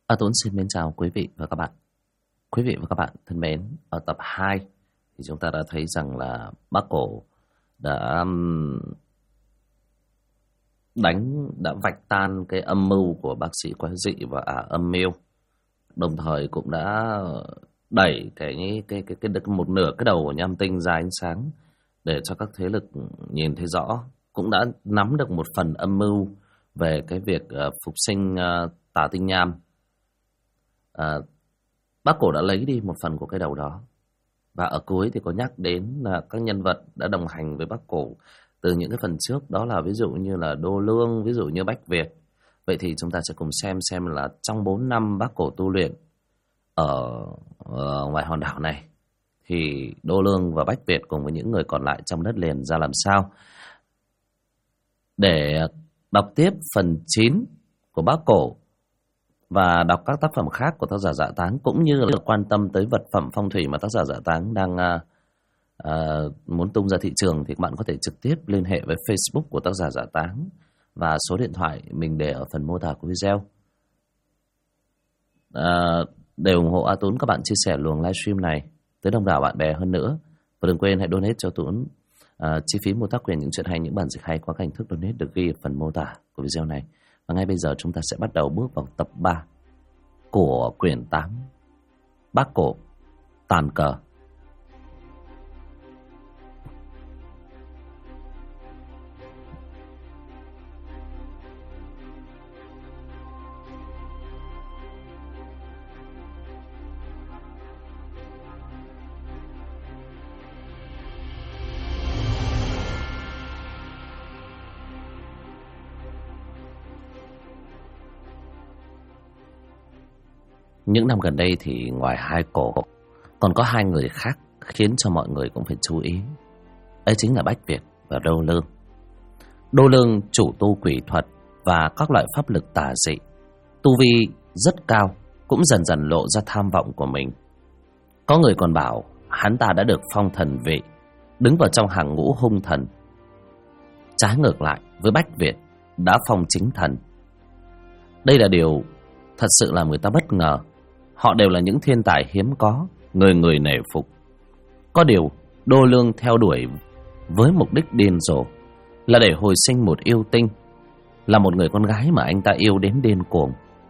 A Tuấn xin mến chào quý vị và các bạn. Quý vị và các bạn thân mến, ở tập 2 thì chúng ta đã thấy rằng là Bác Cổ đã đã vạch tan cái âm mưu của bác sĩ quái dị và âm mưu, đồng thời cũng đã đẩy một nửa cái đầu của Nham Tinh ra ánh sáng để cho các thế lực nhìn thấy rõ, cũng đã nắm được một phần âm mưu về cái việc phục sinh Tà Tinh Nham. Bác Cổ đã lấy đi một phần của cái đầu đó, và ở cuối thì có nhắc đến là các nhân vật đã đồng hành với Bác Cổ từ những cái phần trước, đó là ví dụ như là Đô Lương, ví dụ như Bách Việt. Vậy thì chúng ta sẽ cùng xem là trong 4 năm Bác Cổ tu luyện ở ngoài hòn đảo này thì Đô Lương và Bách Việt cùng với những người còn lại trong đất liền ra làm sao. Để đọc tiếp phần 9 của Bác Cổ và đọc các tác phẩm khác của tác giả Dạ Táng, cũng như là quan tâm tới vật phẩm phong thủy mà tác giả Dạ Táng đang muốn tung ra thị trường, thì các bạn có thể trực tiếp liên hệ với Facebook của tác giả Dạ Táng và số điện thoại mình để ở phần mô tả của video. Để ủng hộ A Tuấn, các bạn chia sẻ luồng livestream này tới đông đảo bạn bè hơn nữa, và đừng quên hãy donate cho Tuấn chi phí mua tác quyền những chuyện hay, những bản dịch hay qua các hình thức donate được ghi ở phần mô tả của video này. Và ngay bây giờ chúng ta sẽ bắt đầu bước vào tập 3 của quyển 8 Bác Cổ Tàn Cờ. Những năm gần đây thì ngoài hai Cổ còn có hai người khác khiến cho mọi người cũng phải chú ý. Ấy chính là Bách Việt và Đô Lương. Đô Lương chủ tu quỷ thuật và các loại pháp lực tà dị, tu vi rất cao, cũng dần dần lộ ra tham vọng của mình. Có người còn bảo hắn ta đã được phong thần vị, đứng vào trong hàng ngũ hung thần. Trái ngược lại với Bách Việt đã phong chính thần. Đây là điều thật sự làm người ta bất ngờ. Họ đều là những thiên tài hiếm có, người người nể phục. Có điều Đô Lương theo đuổi với mục đích điên rồ là để hồi sinh một yêu tinh, là một người con gái mà anh ta yêu đến điên cuồng.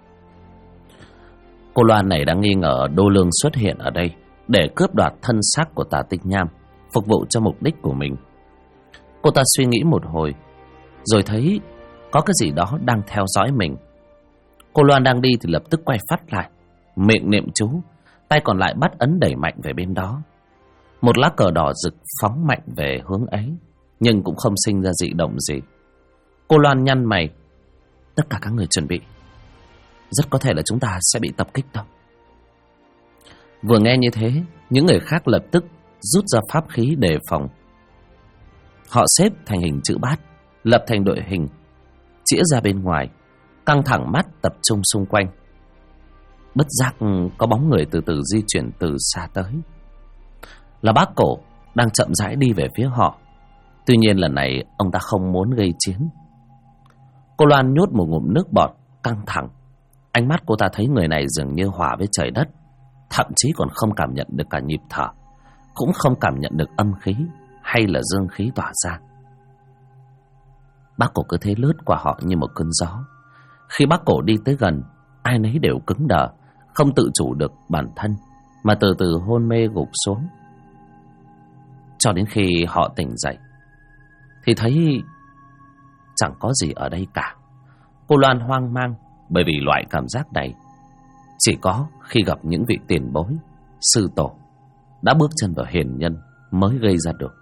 Cô Loan này đang nghi ngờ Đô Lương xuất hiện ở đây để cướp đoạt thân xác của Tà Tinh Nham, phục vụ cho mục đích của mình. Cô ta suy nghĩ một hồi rồi thấy có cái gì đó đang theo dõi mình. Cô Loan đang đi thì lập tức quay phát lại, miệng niệm chú, tay còn lại bắt ấn đẩy mạnh về bên đó. Một lá cờ đỏ rực phóng mạnh về hướng ấy, nhưng cũng không sinh ra dị động gì. Cô Loan nhăn mày. Tất cả các người chuẩn bị, rất có thể là chúng ta sẽ bị tập kích đâu. Vừa nghe như thế, những người khác lập tức rút ra pháp khí đề phòng. Họ xếp thành hình chữ bát, lập thành đội hình, chĩa ra bên ngoài, căng thẳng mắt tập trung xung quanh. Bất giác có bóng người từ từ di chuyển từ xa tới. Là Bác Cổ đang chậm rãi đi về phía họ. Tuy nhiên lần này ông ta không muốn gây chiến. Cô Loan nhốt một ngụm nước bọt, căng thẳng. Ánh mắt cô ta thấy người này dường như hòa với trời đất, thậm chí còn không cảm nhận được cả nhịp thở, cũng không cảm nhận được âm khí hay là dương khí tỏa ra. Bác Cổ cứ thế lướt qua họ như một cơn gió. Khi Bác Cổ đi tới gần, ai nấy đều cứng đờ, không tự chủ được bản thân, mà từ từ hôn mê gục xuống. Cho đến khi họ tỉnh dậy thì thấy chẳng có gì ở đây cả. Cô Loan hoang mang, bởi vì loại cảm giác này chỉ có khi gặp những vị tiền bối, sư tổ đã bước chân vào hiền nhân mới gây ra được.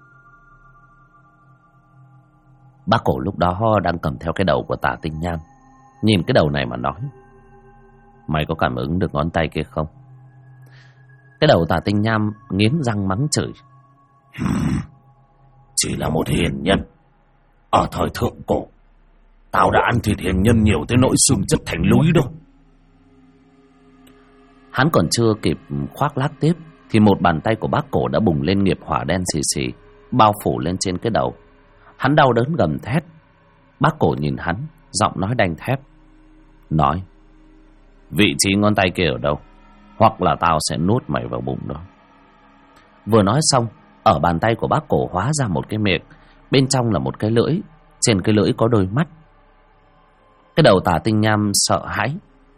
Bác Cổ lúc đó đang cầm theo cái đầu của Tà Tinh Nham, nhìn cái đầu này mà nói: Mày có cảm ứng được ngón tay kia không? Cái đầu Tà Tinh Nham nghiến răng mắng chửi: Chỉ là một hiền nhân. Ở thời thượng cổ, tao đã ăn thịt hiền nhân nhiều tới nỗi xương chất thành núi đâu. Hắn còn chưa kịp khoác lác tiếp thì một bàn tay của Bác Cổ đã bùng lên nghiệp hỏa đen xì xì, bao phủ lên trên cái đầu. Hắn đau đớn gầm thét. Bác Cổ nhìn hắn, giọng nói đanh thép, nói: vị trí ngón tay kia ở đâu, hoặc là tao sẽ nuốt mày vào bụng đó. Vừa nói xong, ở bàn tay của bác Cổ hóa ra một cái miệng, bên trong là một cái lưỡi, trên cái lưỡi có đôi mắt. Cái đầu Tả Tinh Nham sợ hãi.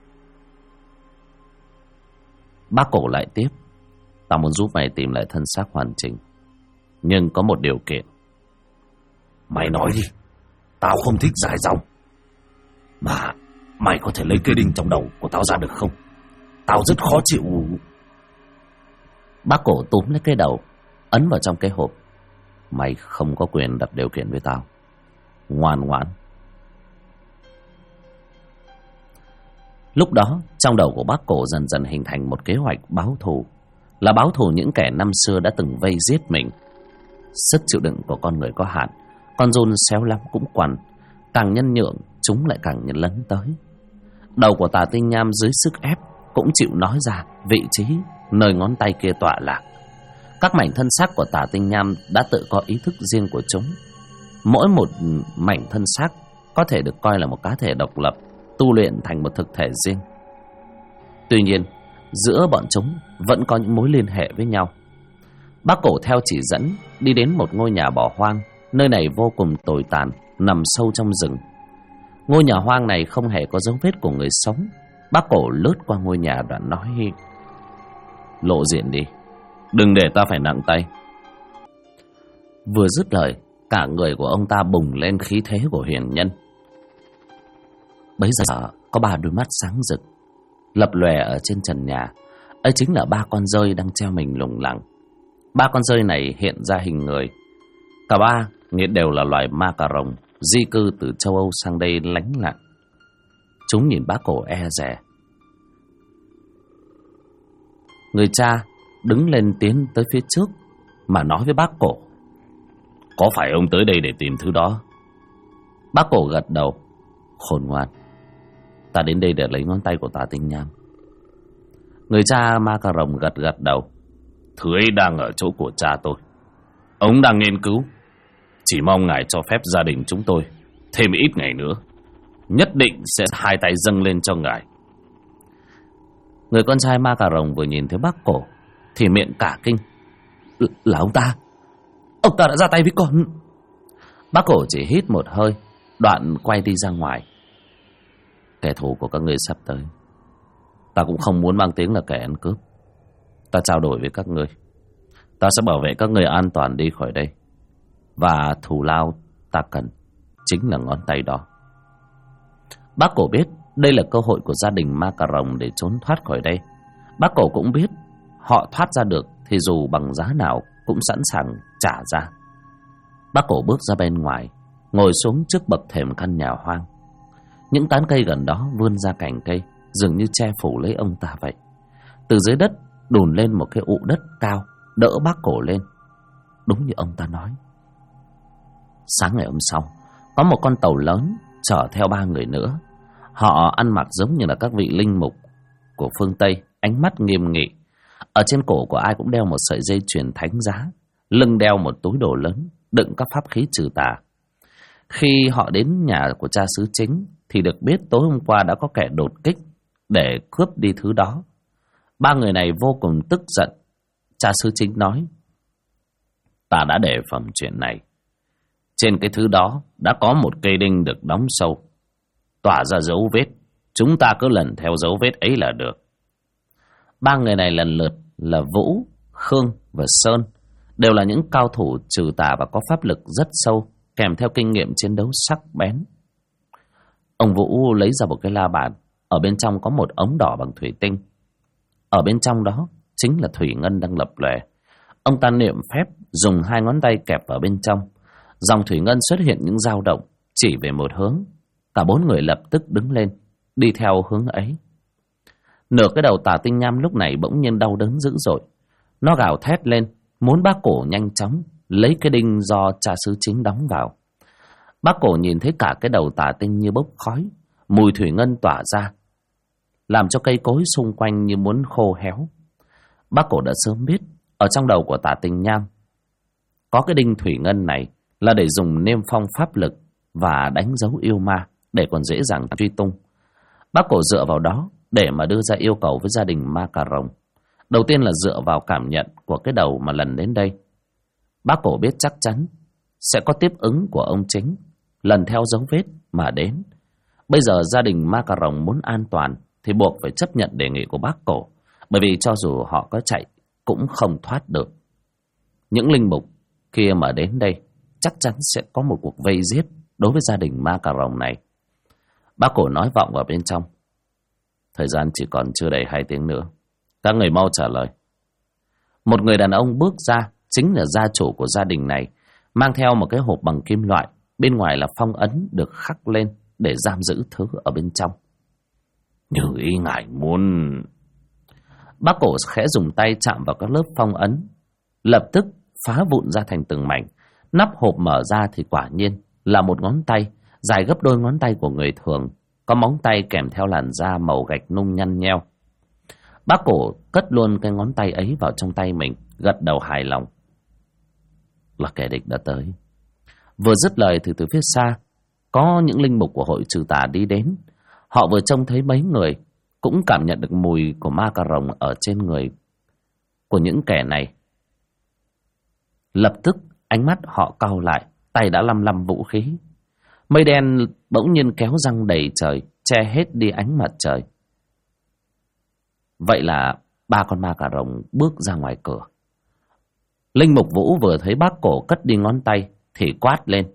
Bác Cổ lại tiếp: tao muốn giúp mày tìm lại thân xác hoàn chỉnh, nhưng có một điều kiện. Mày nói đi, tao không thích dài dòng. Mà mày có thể lấy cây đinh trong đầu của tao ra được không? Tao rất khó chịu. Bác Cổ túm lấy cái đầu, ấn vào trong cái hộp. Mày không có quyền đặt điều kiện với tao. Ngoan ngoãn. Lúc đó, trong đầu của bác Cổ dần dần hình thành một kế hoạch báo thù. Là báo thù những kẻ năm xưa đã từng vây giết mình. Sức chịu đựng của con người có hạn, con giun xéo lắm cũng quằn. Càng nhân nhượng, chúng lại càng lấn tới. Đầu của Tả Tinh Nham dưới sức ép cũng chịu nói ra vị trí nơi ngón tay kia tọa lạc. Các mảnh thân xác của Tả Tinh Nham đã tự có ý thức riêng của chúng. Mỗi một mảnh thân xác có thể được coi là một cá thể độc lập, tu luyện thành một thực thể riêng. Tuy nhiên, giữa bọn chúng vẫn có những mối liên hệ với nhau. Bác Cổ theo chỉ dẫn đi đến một ngôi nhà bỏ hoang. Nơi này vô cùng tồi tàn, nằm sâu trong rừng. Ngôi nhà hoang này không hề có dấu vết của người sống. Bác Cổ lướt qua ngôi nhà đoạn nói: lộ diện đi, đừng để ta phải nặng tay. Vừa dứt lời, cả người của ông ta bùng lên khí thế của hiền nhân. Bấy giờ có 3 đôi mắt sáng rực lập lòe ở trên trần nhà. Ấy chính là 3 con dơi đang treo mình lủng lẳng. 3 con dơi này hiện ra hình người. Cả 3 nghĩa đều là loài ma cà rồng di cư từ châu Âu sang đây lánh nạn. Chúng nhìn bác Cổ e dè. Người cha đứng lên tiến tới phía trước mà nói với bác Cổ: có phải ông tới đây để tìm thứ đó? Bác Cổ gật đầu: khôn ngoan, ta đến đây để lấy ngón tay của Tả Tinh Nham. Người cha ma cà rồng gật gật đầu: thứ ấy đang ở chỗ của cha tôi. Ông đang nghiên cứu. Chỉ mong ngài cho phép gia đình chúng tôi thêm ít ngày nữa, nhất định sẽ 2 tay dâng lên cho ngài. Người con trai ma cà rồng vừa nhìn thấy bác Cổ thì miệng cả kinh: là ông ta đã ra tay với con. Bác Cổ chỉ hít một hơi, đoạn quay đi ra ngoài. Kẻ thù của các ngươi sắp tới. Ta cũng không muốn mang tiếng là kẻ ăn cướp. Ta trao đổi với các ngươi, ta sẽ bảo vệ các ngươi an toàn đi khỏi đây. Và thù lao ta cần chính là ngón tay đó. Bác Cổ biết đây là cơ hội của gia đình ma cà rồng để trốn thoát khỏi đây. Bác Cổ cũng biết họ thoát ra được thì dù bằng giá nào cũng sẵn sàng trả ra. Bác Cổ bước ra bên ngoài, ngồi xuống trước bậc thềm căn nhà hoang. Những tán cây gần đó vươn ra cành cây, dường như che phủ lấy ông ta vậy. Từ dưới đất đùn lên một cái ụ đất cao, đỡ bác Cổ lên. Đúng như ông ta nói. Sáng ngày hôm sau, có một con tàu lớn chở theo 3 người nữa. Họ ăn mặc giống như là các vị linh mục của phương Tây, ánh mắt nghiêm nghị. Ở trên cổ của ai cũng đeo một sợi dây chuyền thánh giá, lưng đeo một túi đồ lớn đựng các pháp khí trừ tà. Khi họ đến nhà của cha xứ chính thì được biết tối hôm qua đã có kẻ đột kích để cướp đi thứ đó. 3 người này vô cùng tức giận. Cha xứ chính nói: ta đã đề phòng chuyện này. Trên cái thứ đó đã có một cây đinh được đóng sâu, tỏa ra dấu vết. Chúng ta cứ lần theo dấu vết ấy là được. 3 người này lần lượt là Vũ, Khương và Sơn, đều là những cao thủ trừ tà và có pháp lực rất sâu, kèm theo kinh nghiệm chiến đấu sắc bén. Ông Vũ lấy ra một cái la bàn, ở bên trong có một ống đỏ bằng thủy tinh. Ở bên trong đó chính là thủy ngân đang lập lòe. Ông ta niệm phép, dùng 2 ngón tay kẹp vào bên trong. Dòng thủy ngân xuất hiện những dao động, chỉ về một hướng. Cả 4 người lập tức đứng lên, đi theo hướng ấy. Nửa cái đầu Tả Tinh Nham lúc này bỗng nhiên đau đớn dữ dội. Nó gào thét lên, muốn bác Cổ nhanh chóng lấy cái đinh do cha xứ chính đóng vào. Bác Cổ nhìn thấy cả cái đầu Tả Tinh như bốc khói, mùi thủy ngân tỏa ra, làm cho cây cối xung quanh như muốn khô héo. Bác Cổ đã sớm biết ở trong đầu của Tả Tinh Nham có cái đinh thủy ngân này là để dùng niêm phong pháp lực và đánh dấu yêu ma, để còn dễ dàng truy tung. Bác Cổ dựa vào đó để mà đưa ra yêu cầu với gia đình Ma Cà Rồng. Đầu tiên là dựa vào cảm nhận của cái đầu mà lần đến đây. Bác Cổ biết chắc chắn sẽ có tiếp ứng của ông chính, lần theo dấu vết mà đến. Bây giờ gia đình Ma Cà Rồng muốn an toàn thì buộc phải chấp nhận đề nghị của bác Cổ, bởi vì cho dù họ có chạy cũng không thoát được. Những linh mục kia mà đến đây chắc chắn sẽ có một cuộc vây giết đối với gia đình Ma Cà Rồng này. Bác Cổ nói vọng vào bên trong: thời gian chỉ còn chưa đầy 2 tiếng nữa, các người mau trả lời. Một người đàn ông bước ra, chính là gia chủ của gia đình này, mang theo một cái hộp bằng kim loại, bên ngoài là phong ấn được khắc lên để giam giữ thứ ở bên trong. Như ý ngài muốn... Bác Cổ khẽ dùng tay chạm vào các lớp phong ấn, lập tức phá vụn ra thành từng mảnh. Nắp hộp mở ra thì quả nhiên là một ngón tay dài gấp đôi ngón tay của người thường, có móng tay kèm theo làn da màu gạch nung nhăn nheo. Bác Cổ cất luôn cái ngón tay ấy vào trong tay mình, gật đầu hài lòng. Là kẻ địch đã tới. Vừa dứt lời thì từ phía xa có những linh mục của hội trừ tà đi đến. Họ vừa trông thấy mấy người, cũng cảm nhận được mùi của Ma Cà Rồng ở trên người của những kẻ này. Lập tức ánh mắt họ cau lại, tay đã lăm vũ khí. Mây đen bỗng nhiên kéo răng đầy trời, che hết đi ánh mặt trời. Vậy là 3 con Ma Cà Rồng bước ra ngoài cửa. Linh mục Vũ vừa thấy bác Cổ cất đi ngón tay thì quát lên: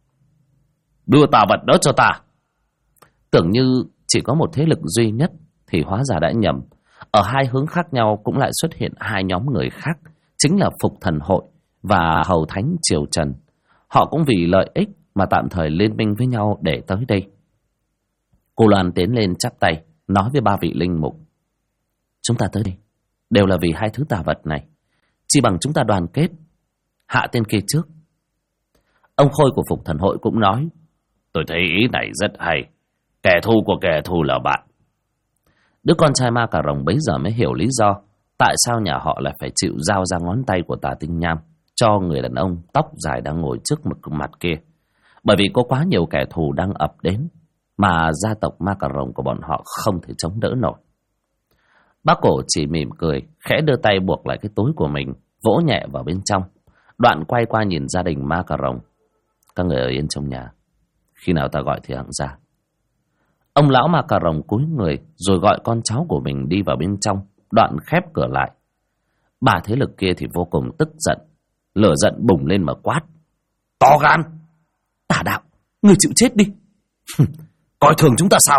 đưa tà vật đó cho ta. Tưởng như chỉ có một thế lực duy nhất thì hóa ra đã nhầm. Ở 2 hướng khác nhau cũng lại xuất hiện 2 nhóm người khác, chính là Phục Thần Hội và Hầu Thánh Triều Trần. Họ cũng vì lợi ích mà tạm thời liên minh với nhau để tới đây. Cô Loan tiến lên chắp tay, nói với 3 vị linh mục: chúng ta tới đây đều là vì 2 thứ tà vật này, chỉ bằng chúng ta đoàn kết hạ tên kia trước. Ông Khôi của Phục Thần Hội cũng nói: tôi thấy ý này rất hay. Kẻ thù của kẻ thù là bạn. Đứa con trai Ma Cà Rồng bấy giờ mới hiểu lý do tại sao nhà họ lại phải chịu giao ra ngón tay của Tà Tinh Nham cho người đàn ông tóc dài đang ngồi trước mặt kia. Bởi vì có quá nhiều kẻ thù đang ập đến mà gia tộc Ma Cà Rồng của bọn họ không thể chống đỡ nổi. Bác Cổ chỉ mỉm cười, khẽ đưa tay buộc lại cái túi của mình, vỗ nhẹ vào bên trong, đoạn quay qua nhìn gia đình Ma Cà Rồng: các người ở yên trong nhà, khi nào ta gọi thì hẵng ra. Ông lão Ma Cà Rồng cúi người rồi gọi con cháu của mình đi vào bên trong, đoạn khép cửa lại. 3 thế lực kia thì vô cùng tức giận, lửa giận bùng lên mà quát: to gan, tà đạo, người chịu chết đi. coi thường chúng ta sao?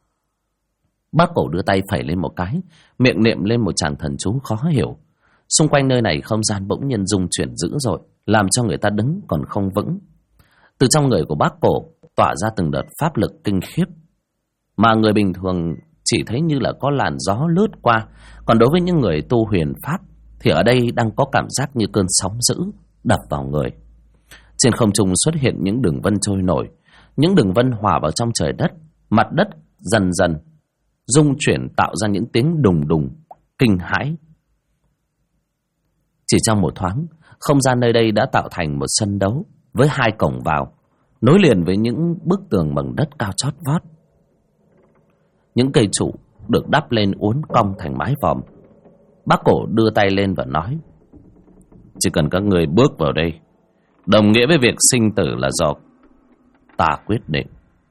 Bác Cổ đưa tay phẩy lên một cái, miệng niệm lên một tràng thần chú khó hiểu. Xung quanh nơi này không gian bỗng nhiên rung chuyển dữ dội, làm cho người ta đứng còn không vững. Từ trong người của bác Cổ tỏa ra từng đợt pháp lực kinh khiếp, mà người bình thường chỉ thấy như là có làn gió lướt qua. Còn đối với những người tu huyền pháp thì ở đây đang có cảm giác như cơn sóng dữ đập vào người. Trên không trung xuất hiện những đường vân trôi nổi, những đường vân hòa vào trong trời đất. Mặt đất dần dần rung chuyển tạo ra những tiếng đùng đùng kinh hãi. Chỉ trong một thoáng, không gian nơi đây đã tạo thành một sân đấu với 2 cổng vào, nối liền với những bức tường bằng đất cao chót vót. Những cây trụ được đắp lên uốn cong thành mái vòm. Bác Cổ đưa tay lên và nói: chỉ cần các người bước vào đây, đồng nghĩa với việc sinh tử là do ta quyết định.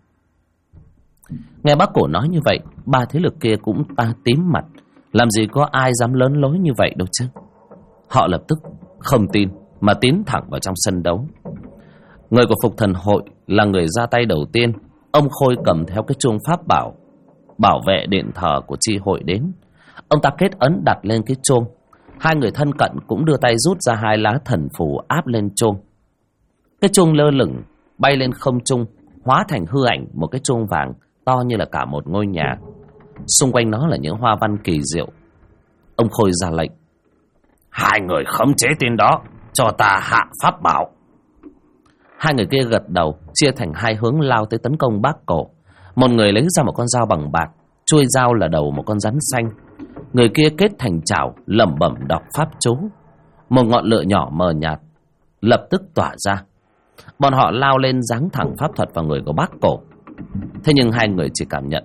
Nghe bác Cổ nói như vậy, 3 thế lực kia cũng ta tím mặt. Làm gì có ai dám lớn lối như vậy đâu chứ. Họ lập tức không tin mà tiến thẳng vào trong sân đấu. Người của Phục Thần Hội là người ra tay đầu tiên. Ông Khôi cầm theo cái chuông pháp bảo vệ điện thờ của chi hội đến. Ông ta kết ấn đặt lên cái chuông. 2 người thân cận cũng đưa tay rút ra 2 lá thần phù áp lên chuông. Cái chuông lơ lửng bay lên không trung, hóa thành hư ảnh một cái chuông vàng to như là cả một ngôi nhà. Xung quanh nó là những hoa văn kỳ diệu. Ông Khôi ra lệnh: 2 người khống chế tên đó, cho ta hạ pháp bảo. 2 người kia gật đầu, chia thành 2 hướng lao tới tấn công bác Cổ. Một người lấy ra một con dao bằng bạc, chuôi dao là đầu một con rắn xanh. Người kia kết thành chảo, lẩm bẩm đọc pháp chú. Một ngọn lửa nhỏ mờ nhạt lập tức tỏa ra. Bọn họ lao lên giáng thẳng pháp thuật vào người của bác Cổ. Thế nhưng 2 người chỉ cảm nhận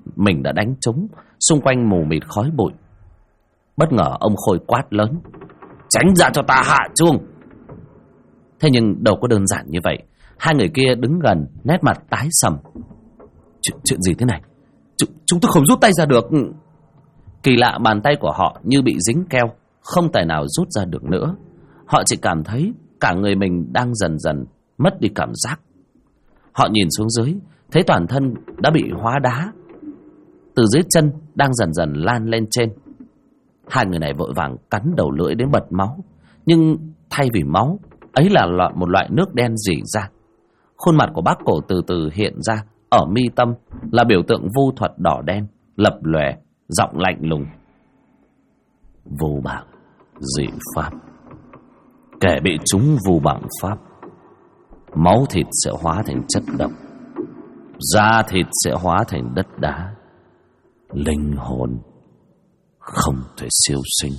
mình đã đánh trúng, xung quanh mù mịt khói bụi. Bất ngờ ông Khôi quát lớn: "Tránh ra cho ta hạ chuông!" Thế nhưng đâu có đơn giản như vậy. Hai người kia đứng gần, nét mặt tái sầm. Chuyện gì thế này? Chúng tôi không rút tay ra được. Kỳ lạ, bàn tay của họ như bị dính keo, không tài nào rút ra được nữa. Họ chỉ cảm thấy cả người mình đang dần dần mất đi cảm giác. Họ nhìn xuống dưới, thấy toàn thân đã bị hóa đá, từ dưới chân đang dần dần lan lên trên. Hai người này vội vàng cắn đầu lưỡi đến bật máu, nhưng thay vì máu ấy là một loại nước đen rỉ ra. Khuôn mặt của bác Cổ từ từ hiện ra, ở mi tâm là biểu tượng vu thuật đỏ đen lập lòe, giọng lạnh lùng: "Vu bảng dị pháp, kẻ bị trúng vu bảng pháp, máu thịt sẽ hóa thành chất độc, da thịt sẽ hóa thành đất đá, linh hồn không thể siêu sinh."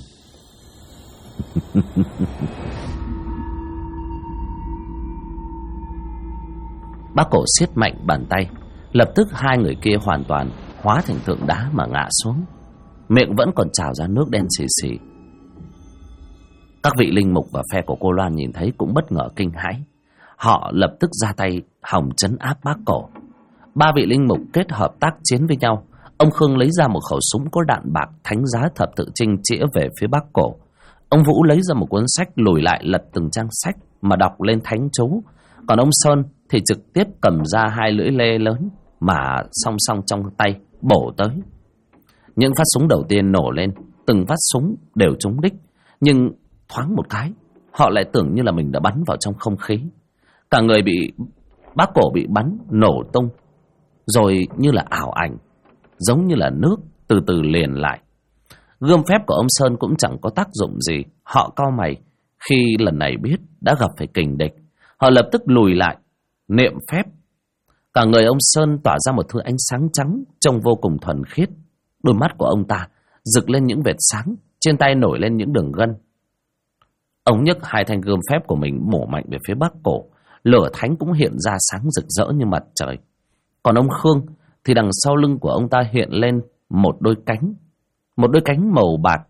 Bác Cổ siết mạnh bàn tay, lập tức hai người kia hoàn toàn hóa thành tượng đá mà ngã xuống, miệng vẫn còn trào ra nước đen xì xì. Các vị linh mục và phe của cô Loan nhìn thấy cũng bất ngờ kinh hãi. Họ lập tức ra tay hòng trấn áp bác Cổ. Ba vị linh mục kết hợp tác chiến với nhau. Ông Khương lấy ra một khẩu súng có đạn bạc thánh giá thập tự chinh chĩa về phía bác Cổ. Ông Vũ lấy ra một cuốn sách, lùi lại lật từng trang sách mà đọc lên thánh chú. Còn ông Sơn thì trực tiếp cầm ra hai lưỡi lê lớn mà song song trong tay bổ tới. Những phát súng đầu tiên nổ lên, từng phát súng đều trúng đích, nhưng thoáng một cái họ lại tưởng như là mình đã bắn vào trong không khí. Cả người bị bác Cổ bị bắn nổ tung, rồi như là ảo ảnh, giống như là nước từ từ liền lại. Gươm phép của ông Sơn cũng chẳng có tác dụng gì. Họ cau mày khi lần này biết đã gặp phải kình địch. Họ lập tức lùi lại niệm phép. Cả người ông Sơn tỏa ra một thứ ánh sáng trắng trông vô cùng thuần khiết. Đôi mắt của ông ta rực lên những vệt sáng, trên tay nổi lên những đường gân. Ông nhấc hai thanh gươm phép của mình bổ mạnh về phía bác Cổ. Lửa thánh cũng hiện ra sáng rực rỡ như mặt trời. Còn ông Khương thì đằng sau lưng của ông ta hiện lên một đôi cánh màu bạc.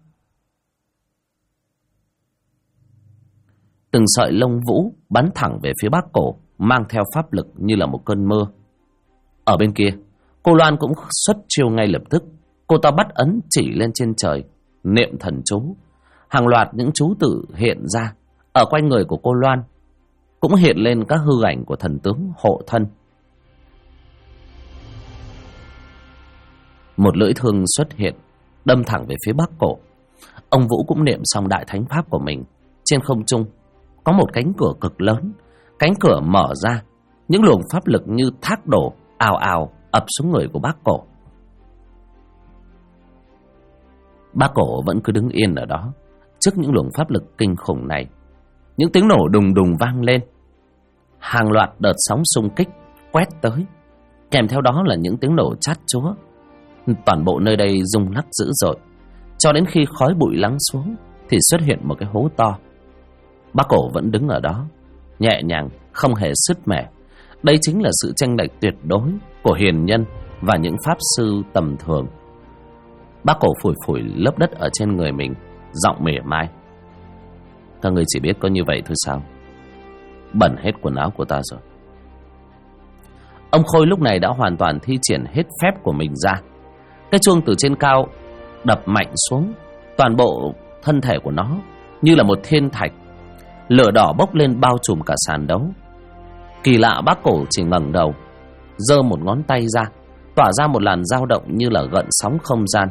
Từng sợi lông vũ bắn thẳng về phía bác Cổ, mang theo pháp lực như là một cơn mưa. Ở bên kia, cô Loan cũng xuất chiêu ngay lập tức. Cô ta bắt ấn chỉ lên trên trời, niệm thần chú. Hàng loạt những chú tự hiện ra. Ở quanh người của cô Loan cũng hiện lên các hư ảnh của thần tướng hộ thân. Một lưỡi thương xuất hiện, đâm thẳng về phía bác Cổ. Ông Vũ cũng niệm xong đại thánh pháp của mình. Trên không trung có một cánh cửa cực lớn. Cánh cửa mở ra, những luồng pháp lực như thác đổ ào ào ập xuống người của bác Cổ. Bác Cổ vẫn cứ đứng yên ở đó trước những luồng pháp lực kinh khủng này. Những tiếng nổ đùng đùng vang lên, hàng loạt đợt sóng xung kích quét tới, kèm theo đó là những tiếng nổ chát chúa. Toàn bộ nơi đây rung lắc dữ dội, cho đến khi khói bụi lắng xuống thì xuất hiện một cái hố to. Bác Cổ vẫn đứng ở đó, nhẹ nhàng, không hề sứt mẻ. Đây chính là sự chênh lệch tuyệt đối của hiền nhân và những pháp sư tầm thường. Bác Cổ phủi phủi lớp đất ở trên người mình, giọng mỉa mai: "Các người chỉ biết có như vậy thôi sao? Bẩn hết quần áo của ta rồi." Ông Khôi lúc này đã hoàn toàn thi triển hết phép của mình ra. Cái chuông từ trên cao đập mạnh xuống, toàn bộ thân thể của nó như là một thiên thạch. Lửa đỏ bốc lên bao trùm cả sàn đấu. Kỳ lạ, bác Cổ chỉ ngẩng đầu, giơ một ngón tay ra, tỏa ra một làn dao động như là gợn sóng không gian.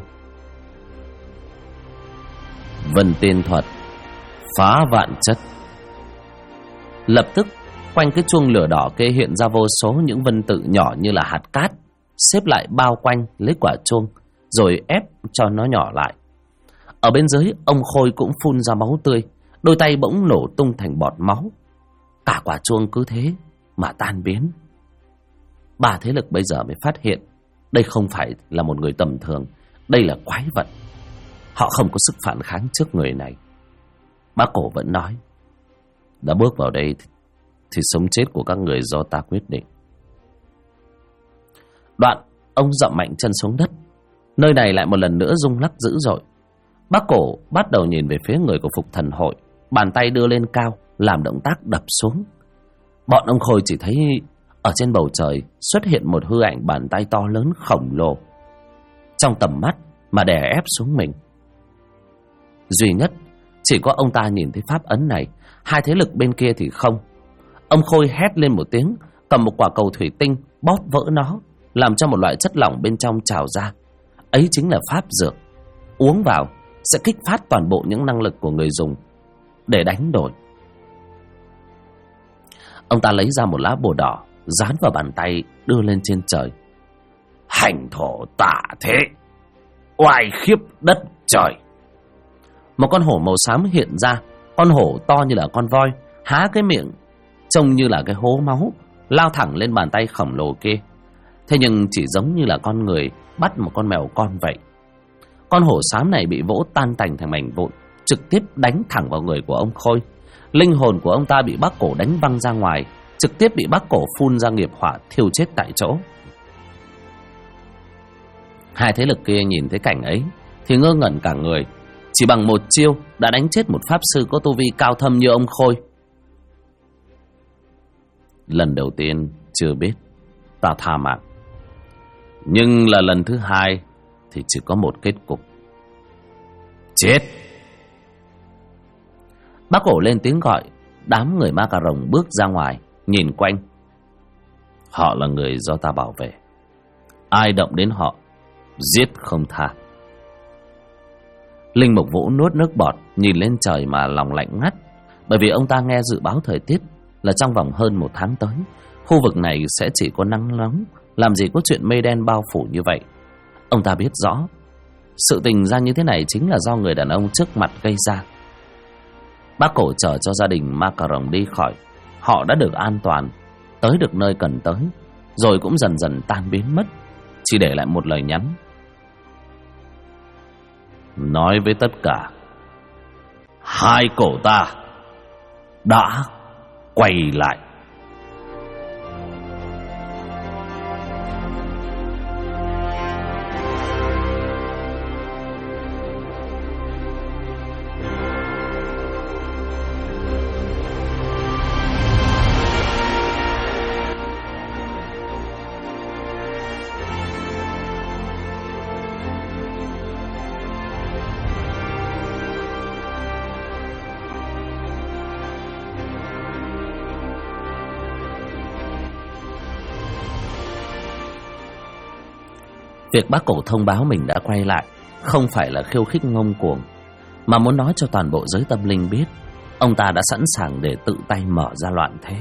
Vân tiên thuật phá vạn chất. Lập tức quanh cái chuông lửa đỏ kia hiện ra vô số những vân tự nhỏ như là hạt cát, xếp lại bao quanh lấy quả chuông, rồi ép cho nó nhỏ lại. Ở bên dưới, ông Khôi cũng phun ra máu tươi, đôi tay bỗng nổ tung thành bọt máu. Cả quả chuông cứ thế mà tan biến. Ba thế lực bây giờ mới phát hiện đây không phải là một người tầm thường, đây là quái vật. Họ không có sức phản kháng trước người này. Bác Cổ vẫn nói: "Đã bước vào đây thì sống chết của các người do ta quyết định." Đoạn ông dậm mạnh chân xuống đất. Nơi này lại một lần nữa rung lắc dữ dội. Bác Cổ bắt đầu nhìn về phía người của Phục Thần Hội, bàn tay đưa lên cao làm động tác đập xuống. Bọn ông Khôi chỉ thấy ở trên bầu trời xuất hiện một hư ảnh bàn tay to lớn khổng lồ trong tầm mắt mà đè ép xuống mình. Duy nhất chỉ có ông ta nhìn thấy pháp ấn này, hai thế lực bên kia thì không. Ông Khôi hét lên một tiếng, cầm một quả cầu thủy tinh bóp vỡ nó, làm cho một loại chất lỏng bên trong trào ra. Ấy chính là pháp dược. Uống vào sẽ kích phát toàn bộ những năng lực của người dùng để đánh đổi. Ông ta lấy ra một lá bùa đỏ, dán vào bàn tay, đưa lên trên trời. Hành thổ tả thế, oai khiếp đất trời. Một con hổ màu xám hiện ra. Con hổ to như là con voi, há cái miệng trông như là cái hố máu, lao thẳng lên bàn tay khổng lồ kia. Thế nhưng chỉ giống như là con người bắt một con mèo con vậy. Con hổ xám này bị vỗ tan tành thành mảnh vụn, trực tiếp đánh thẳng vào người của ông Khôi. Linh hồn của ông ta bị Bác Cổ đánh văng ra ngoài, trực tiếp bị Bác Cổ phun ra nghiệp hỏa thiêu chết tại chỗ. Hai thế lực kia nhìn thấy cảnh ấy thì ngơ ngẩn cả người. Chỉ bằng một chiêu đã đánh chết một pháp sư có tu vi cao thâm như ông Khôi. Lần đầu tiên chưa biết, ta tha mạng. Nhưng là lần thứ hai thì chỉ có một kết cục: chết. Bác Cổ lên tiếng gọi. Đám người ma cà rồng bước ra ngoài, nhìn quanh. Họ là người do ta bảo vệ, ai động đến họ giết không tha. Linh Mục Vũ nuốt nước bọt, nhìn lên trời mà lòng lạnh ngắt. Bởi vì ông ta nghe dự báo thời tiết là trong vòng hơn 1 tháng tới, khu vực này sẽ chỉ có nắng nóng, làm gì có chuyện mây đen bao phủ như vậy. Ông ta biết rõ sự tình ra như thế này chính là do người đàn ông trước mặt gây ra. Bác Cổ chở cho gia đình ma cà rồng đi khỏi. Họ đã được an toàn, tới được nơi cần tới, rồi cũng dần dần tan biến mất, chỉ để lại một lời nhắn: nói với tất cả, hai cổ ta đã quay lại. Việc Bác Cổ thông báo mình đã quay lại không phải là khiêu khích ngông cuồng, mà muốn nói cho toàn bộ giới tâm linh biết ông ta đã sẵn sàng để tự tay mở ra loạn thế.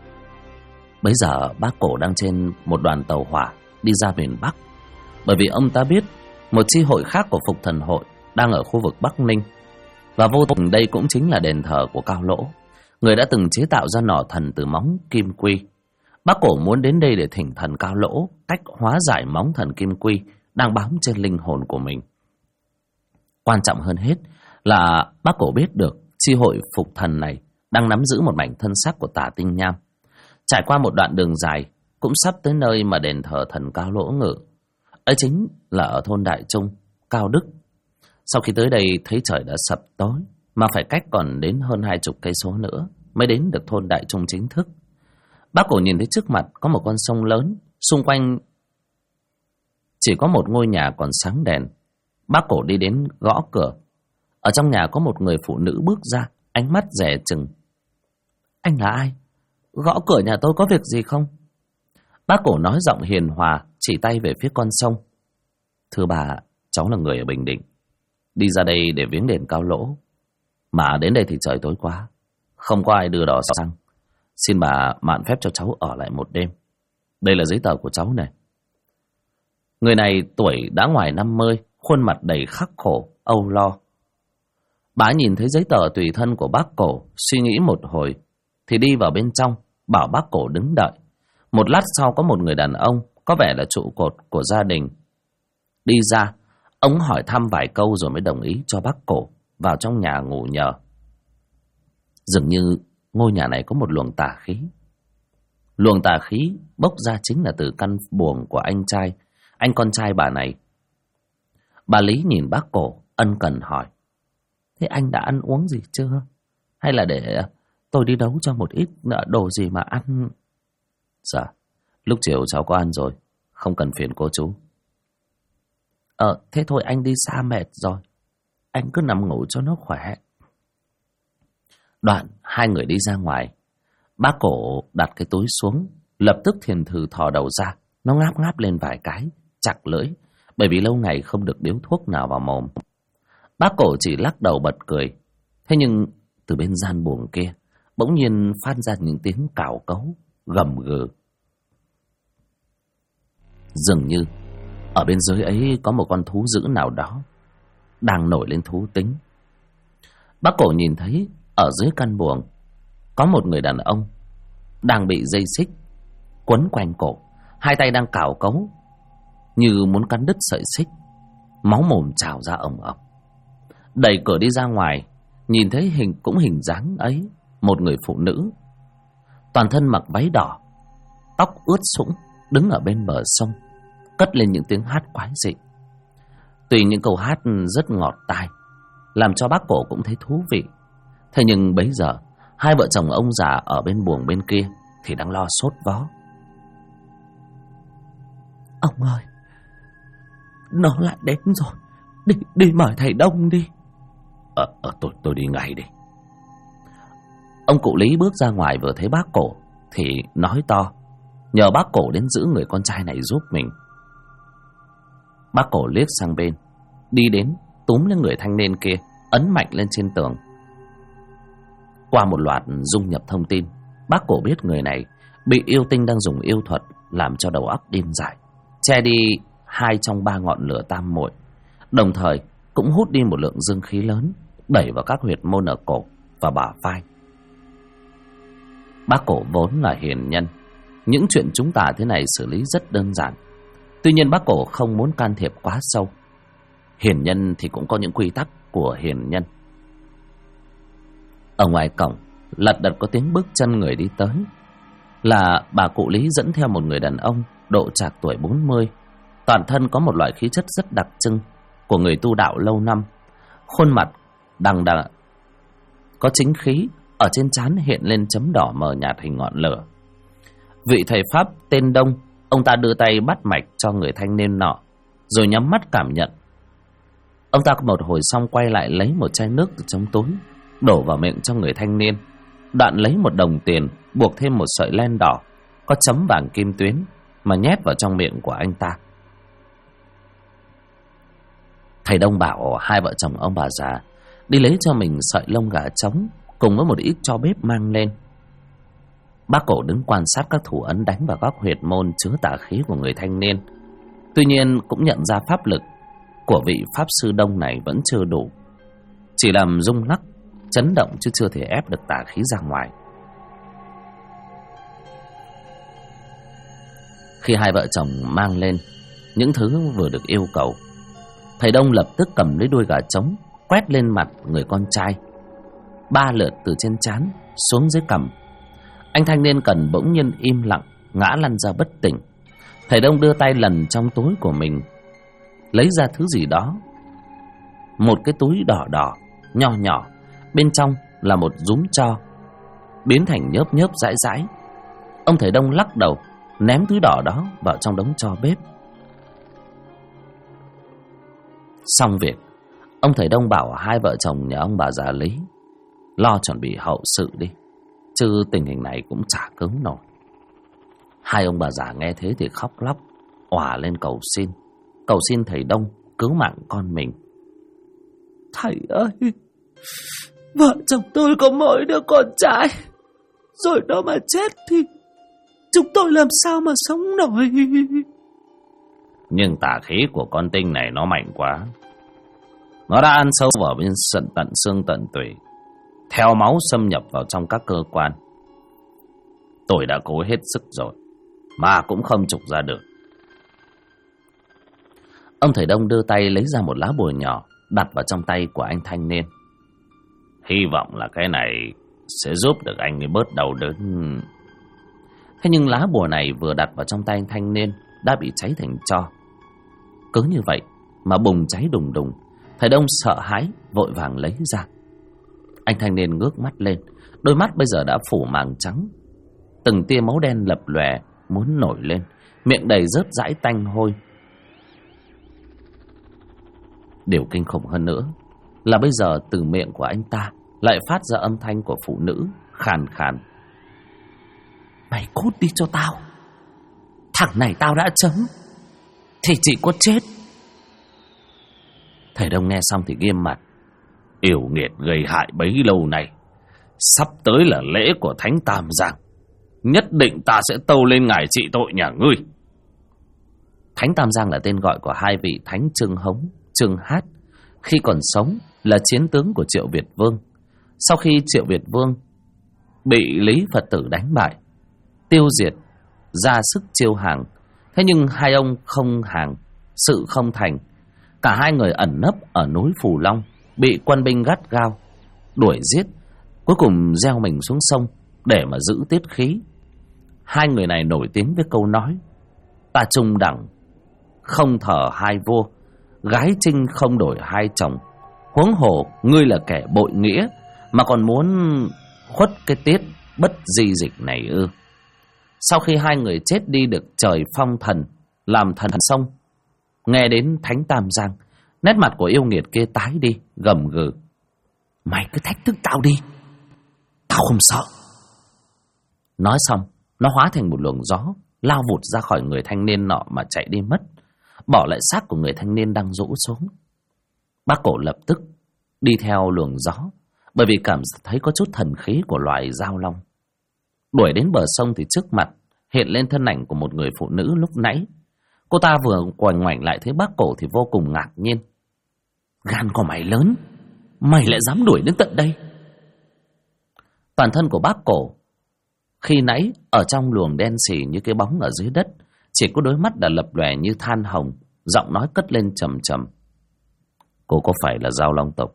Bây giờ Bác Cổ đang trên một đoàn tàu hỏa đi ra miền Bắc, bởi vì ông ta biết một chi hội khác của Phục Thần Hội đang ở khu vực Bắc Ninh, và vô tình đây cũng chính là đền thờ của Cao Lỗ, người đã từng chế tạo ra nỏ thần từ móng kim quy. Bác Cổ muốn đến đây để thỉnh thần Cao Lỗ cách hóa giải móng thần kim quy đang bám trên linh hồn của mình. Quan trọng hơn hết là Bác Cổ biết được chi hội Phục Thần này đang nắm giữ một mảnh thân xác của Tả Tinh Nham. Trải qua một đoạn đường dài, cũng sắp tới nơi mà đền thờ thần Cao Lỗ ngự. Ấy chính là ở thôn Đại Trung, Cao Đức. Sau khi tới đây thấy trời đã sập tối, mà phải cách còn đến hơn 20 cây số nữa mới đến được thôn Đại Trung chính thức. Bác Cổ nhìn thấy trước mặt có một con sông lớn, xung quanh chỉ có một ngôi nhà còn sáng đèn. Bác Cổ đi đến gõ cửa. Ở trong nhà có một người phụ nữ bước ra, ánh mắt dè chừng. Anh là ai? Gõ cửa nhà tôi có việc gì không? Bác Cổ nói giọng hiền hòa, chỉ tay về phía con sông. Thưa bà, cháu là người ở Bình Định, đi ra đây để viếng đền Cao Lỗ, mà đến đây thì trời tối quá, không có ai đưa đò xăng. Xin bà mạn phép cho cháu ở lại một đêm. Đây là giấy tờ của cháu này. Người này tuổi đã ngoài 50, khuôn mặt đầy khắc khổ, âu lo. Bà nhìn thấy giấy tờ tùy thân của Bác Cổ, suy nghĩ một hồi thì đi vào bên trong, bảo Bác Cổ đứng đợi. Một lát sau có một người đàn ông có vẻ là trụ cột của gia đình đi ra. Ông hỏi thăm vài câu rồi mới đồng ý cho Bác Cổ vào trong nhà ngủ nhờ. Dường như ngôi nhà này có một luồng tà khí. Luồng tà khí bốc ra chính là từ căn buồng của anh trai anh con trai bà này. Bà Lý nhìn bác Cổ ân cần hỏi: thế anh đã ăn uống gì chưa? Hay là để tôi đi nấu cho một ít đồ gì mà ăn? Dạ, lúc chiều cháu có ăn rồi, không cần phiền cô chú. Thế thôi anh đi xa mệt rồi, anh cứ nằm ngủ cho nó khỏe. Đoạn hai người đi ra ngoài. Bác Cổ đặt cái túi xuống, lập tức thiền thử thò đầu ra. Nó ngáp ngáp lên vài cái, chặt lưỡi, bởi vì lâu ngày không được điếu thuốc nào vào mồm. Bác Cổ chỉ lắc đầu bật cười. Thế nhưng từ bên gian buồng kia bỗng nhiên phát ra những tiếng cào cấu, gầm gừ. Dường như ở bên dưới ấy có một con thú dữ nào đó đang nổi lên thú tính. Bác Cổ nhìn thấy ở dưới căn buồng có một người đàn ông đang bị dây xích quấn quanh cổ, hai tay đang cào cấu như muốn cắn đứt sợi xích, máu mồm trào ra ồng ồng. Đẩy cửa đi ra ngoài, nhìn thấy hình dáng ấy, một người phụ nữ, toàn thân mặc váy đỏ, tóc ướt sũng, đứng ở bên bờ sông, cất lên những tiếng hát quái dị. Tuy những câu hát rất ngọt tai, làm cho bác Cổ cũng thấy thú vị. Thế nhưng bấy giờ hai vợ chồng ông già ở bên buồng bên kia thì đang lo sốt vó. Ông ơi, nó lại đến rồi, đi mời thầy Đông đi. Tôi đi ngay đi. Ông cụ Lý bước ra ngoài vừa thấy bác Cổ thì nói to, nhờ bác Cổ đến giữ người con trai này giúp mình. Bác Cổ liếc sang bên, đi đến túm lên người thanh niên kia, ấn mạnh lên trên tường. Qua một loạt dung nhập thông tin, bác Cổ biết người này bị yêu tinh đang dùng yêu thuật làm cho đầu óc điên dại, che đi 2 trong 3 ngọn lửa tam muội, đồng thời cũng hút đi một lượng dương khí lớn, đẩy vào các huyệt môn ở cổ và bả vai. Bác Cổ vốn là hiền nhân, những chuyện chúng ta thế này xử lý rất đơn giản. Tuy nhiên bác Cổ không muốn can thiệp quá sâu. Hiền nhân thì cũng có những quy tắc của hiền nhân. Ở ngoài cổng lật đật có tiếng bước chân người đi tới. Là bà cụ Lý dẫn theo một người đàn ông độ trạc tuổi 40, toàn thân có một loại khí chất rất đặc trưng của người tu đạo lâu năm. Khuôn mặt đằng đằng có chính khí, ở trên trán hiện lên chấm đỏ mờ nhạt hình ngọn lửa. Vị thầy pháp tên Đông, ông ta đưa tay bắt mạch cho người thanh niên nọ, rồi nhắm mắt cảm nhận. Ông ta một hồi xong quay lại lấy một chai nước từ trong túi, đổ vào miệng cho người thanh niên. Đoạn lấy một đồng tiền, buộc thêm một sợi len đỏ có chấm vàng kim tuyến mà nhét vào trong miệng của anh ta. Thầy Đông bảo hai vợ chồng ông bà già đi lấy cho mình sợi lông gà trống cùng với một ít tro bếp mang lên. Bác Cổ đứng quan sát các thủ ấn đánh vào các huyệt môn chứa tà khí của người thanh niên. Tuy nhiên cũng nhận ra pháp lực của vị pháp sư Đông này vẫn chưa đủ, chỉ làm rung lắc, chấn động chứ chưa thể ép được tà khí ra ngoài. Khi hai vợ chồng mang lên những thứ vừa được yêu cầu, thầy Đông lập tức cầm lấy đuôi gà trống quét lên mặt người con trai 3 lượt từ trên trán xuống dưới cằm. Anh thanh niên cần bỗng nhiên im lặng, ngã lăn ra bất tỉnh. Thầy Đông đưa tay lần trong túi của mình, lấy ra thứ gì đó, một cái túi đỏ đỏ nhỏ nhỏ, bên trong là một rúm tro biến thành nhớp nhớp dãi dãi. Ông thầy Đông lắc đầu, ném túi đỏ đó vào trong đống tro bếp. Xong việc, ông thầy Đông bảo hai vợ chồng nhà ông bà già Lý lo chuẩn bị hậu sự đi, chứ tình hình này cũng chả cứng nổi. Hai ông bà già nghe thế thì khóc lóc, òa lên cầu xin thầy Đông cứu mạng con mình. Thầy ơi, vợ chồng tôi có mỗi đứa con trai, rồi nó mà chết thì chúng tôi làm sao mà sống nổi. Nhưng tà khí của con tinh này nó mạnh quá. Nó đã ăn sâu vào bên tận xương tận tủy, theo máu xâm nhập vào trong các cơ quan. Tôi đã cố hết sức rồi mà cũng không trục ra được. Ông thầy Đông đưa tay lấy ra một lá bùa nhỏ, đặt vào trong tay của anh thanh niên. Hy vọng là cái này sẽ giúp được anh ấy bớt đau đớn. Thế nhưng lá bùa này vừa đặt vào trong tay anh thanh niên đã bị cháy thành tro. cứ như vậy mà bùng cháy đùng đùng. Thầy Đông sợ hãi vội vàng lấy ra. Anh thanh niên ngước mắt lên, đôi mắt bây giờ đã phủ màng trắng, từng tia máu đen lập lòe muốn nổi lên, miệng đầy rớt dãi tanh hôi. Điều kinh khủng hơn nữa là bây giờ từ miệng của anh ta lại phát ra âm thanh của phụ nữ khàn khàn: "Mày cút đi cho tao, thằng này tao đã chấm thì chỉ có chết." Thầy Đông nghe xong thì nghiêm mặt: "Yêu nghiệt gây hại bấy lâu nay, sắp tới là lễ của Thánh Tam Giang, nhất định ta sẽ tâu lên ngài trị tội nhà ngươi." Thánh Tam Giang là tên gọi của hai vị thánh Trương Hống, Trương Hát, khi còn sống là chiến tướng của Triệu Việt Vương. Sau khi Triệu Việt Vương bị Lý Phật tử đánh bại, tiêu diệt, ra sức chiêu hàng, thế nhưng hai ông không hàng, sự không thành. Cả hai người ẩn nấp ở núi Phù Long, bị quân binh gắt gao đuổi giết, cuối cùng gieo mình xuống sông để mà giữ tiết khí. Hai người này nổi tiếng với câu nói: "Ta trung đẳng, không thờ hai vua, gái trinh không đổi hai chồng. Huống hồ ngươi là kẻ bội nghĩa mà còn muốn khuất cái tiết bất di dịch này ư?" Sau khi hai người chết đi được trời phong thần làm thần sông, nghe đến Thánh Tam Giang, nét mặt của yêu nghiệt kia tái đi, gầm gừ: "Mày cứ thách thức tao đi, tao không sợ." Nói xong, nó hóa thành một luồng gió, lao vụt ra khỏi người thanh niên nọ mà chạy đi mất, bỏ lại xác của người thanh niên đang rũ xuống. Bác Cổ lập tức đi theo luồng gió, bởi vì cảm thấy có chút thần khí của loài dao long. Đuổi đến bờ sông thì trước mặt hiện lên thân ảnh của một người phụ nữ lúc nãy. Cô ta vừa quay ngoảnh lại thấy Bác Cổ thì vô cùng ngạc nhiên: "Gan của mày lớn, mày lại dám đuổi đến tận đây?" Toàn thân của Bác Cổ khi nãy ở trong luồng đen xì như cái bóng ở dưới đất, chỉ có đôi mắt đã lập lòe như than hồng, giọng nói cất lên trầm trầm: "Cô có phải là Dao Long tộc?"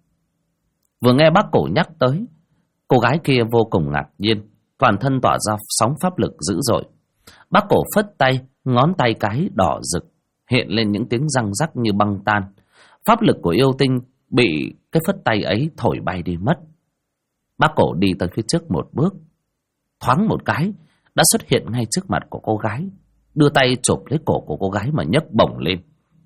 Vừa nghe Bác Cổ nhắc tới, cô gái kia vô cùng ngạc nhiên, toàn thân tỏa ra sóng pháp lực dữ dội. Bác Cổ phất tay, ngón tay cái đỏ rực hiện lên những tiếng răng rắc như băng tan. Pháp lực của yêu tinh bị cái phất tay ấy thổi bay đi mất. Bác Cổ đi tới phía trước một bước, thoáng một cái đã xuất hiện ngay trước mặt của cô gái, đưa tay chộp lấy cổ của cô gái mà nhấc bổng lên.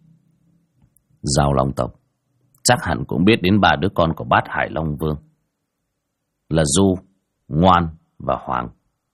"Dao Long tộc chắc hẳn cũng biết đến ba đứa con của Bát Hải Long Vương, là Du, Ngoan và Hoàng.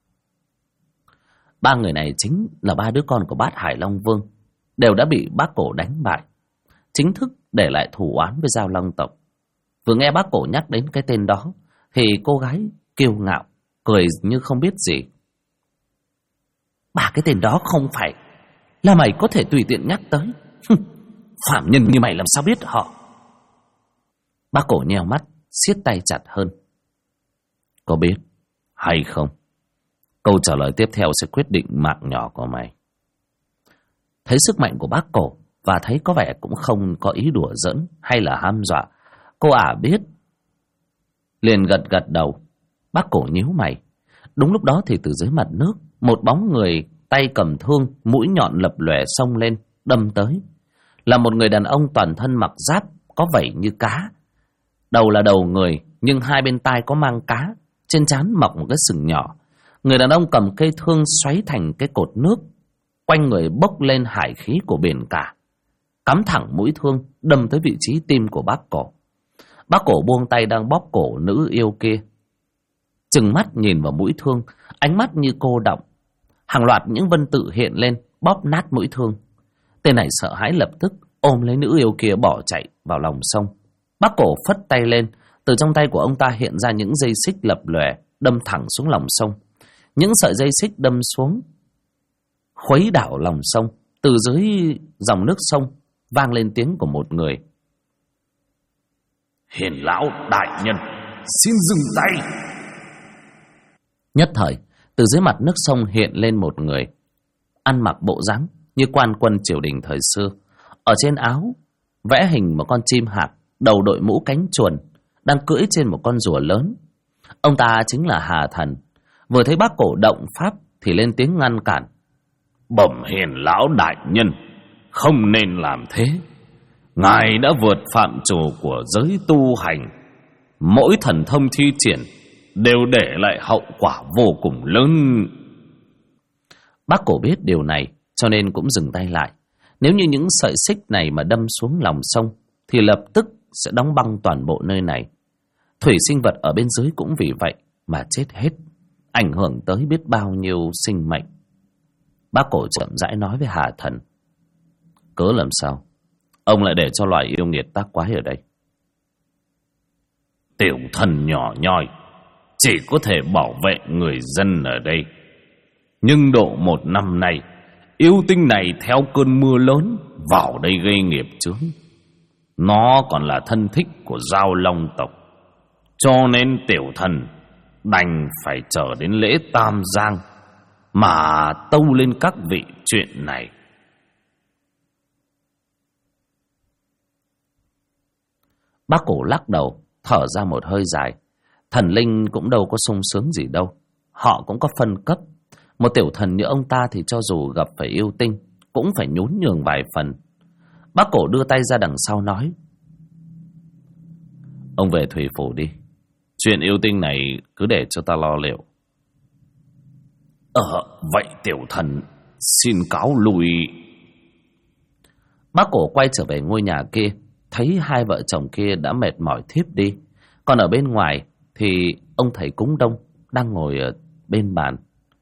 Ba người này chính là ba đứa con của Bát Hải Long Vương, đều đã bị Bác Cổ đánh bại, chính thức để lại thù oán với Dao Long tộc." Vừa nghe Bác Cổ nhắc đến cái tên đó thì cô gái kiêu ngạo cười như không biết gì: "Ba cái tên đó không phải là mày có thể tùy tiện nhắc tới. Phạm nhân như mày làm sao biết họ?" Bác Cổ nheo mắt, siết tay chặt hơn: "Có biết hay không, câu trả lời tiếp theo sẽ quyết định mạng nhỏ của mày." Thấy sức mạnh của Bác Cổ và thấy có vẻ cũng không có ý đùa giỡn hay là ham dọa, cô ả biết liền gật gật đầu. Bác Cổ nhíu mày. Đúng lúc đó thì từ dưới mặt nước, một bóng người tay cầm thương, mũi nhọn lập lòe xông lên, đâm tới. Là một người đàn ông toàn thân mặc giáp, có vảy như cá. Đầu là đầu người, nhưng hai bên tai có mang cá, trên trán mọc một cái sừng nhỏ. Người đàn ông cầm cây thương xoáy thành cái cột nước, quanh người bốc lên hải khí của biển cả, cắm thẳng mũi thương đâm tới vị trí tim của Bác Cổ. Bác Cổ buông tay đang bóp cổ nữ yêu kia, trừng mắt nhìn vào mũi thương, ánh mắt như cô đọng. Hàng loạt những vân tự hiện lên, bóp nát mũi thương. Tên này sợ hãi lập tức ôm lấy nữ yêu kia bỏ chạy vào lòng sông. Bác Cổ phất tay lên, từ trong tay của ông ta hiện ra những dây xích lập lòe, đâm thẳng xuống lòng sông. Những sợi dây xích đâm xuống, khuấy đảo lòng sông. Từ dưới dòng nước sông vang lên tiếng của một người: "Hiền lão đại nhân, xin dừng tay." Nhất thời, từ dưới mặt nước sông hiện lên một người, ăn mặc bộ dáng như quan quân triều đình thời xưa. Ở trên áo vẽ hình một con chim hạc, đầu đội mũ cánh chuồn, đang cưỡi trên một con rùa lớn. Ông ta chính là Hà Thần. Vừa thấy Bác Cổ động pháp thì lên tiếng ngăn cản: "Bẩm hiền lão đại nhân, không nên làm thế. Ngài đã vượt phạm trù của giới tu hành. Mỗi thần thông thi triển đều để lại hậu quả vô cùng lớn. Bác Cổ biết điều này cho nên cũng dừng tay lại. Nếu như những sợi xích này mà đâm xuống lòng sông thì lập tức sẽ đóng băng toàn bộ nơi này. Thủy sinh vật ở bên dưới cũng vì vậy mà chết hết, ảnh hưởng tới biết bao nhiêu sinh mệnh. Bác Cổ chậm rãi nói với Hà Thần: cớ làm sao ông lại để cho loài yêu nghiệt tác quái ở đây? Tiểu thần nhỏ nhoi chỉ có thể bảo vệ người dân ở đây, nhưng độ 1 năm nay yêu tinh này theo cơn mưa lớn vào đây gây nghiệp chướng. Nó còn là thân thích của Giao Long tộc, cho nên tiểu thần đành phải chờ đến lễ Tam Giang mà tâu lên các vị chuyện này. Bác Cổ lắc đầu, thở ra một hơi dài. Thần linh cũng đâu có sung sướng gì đâu. Họ cũng có phân cấp. Một tiểu thần như ông ta thì cho dù gặp phải yêu tinh cũng phải nhún nhường vài phần. Bác Cổ đưa tay ra đằng sau nói: ông về Thủy Phủ đi. Chuyện yêu tinh này cứ để cho ta lo liệu. Vậy tiểu thần xin cáo lui. Bác Cổ quay trở về ngôi nhà kia, thấy hai vợ chồng kia đã mệt mỏi thiếp đi. Còn ở bên ngoài thì ông thầy cúng Đông đang ngồi ở bên bàn.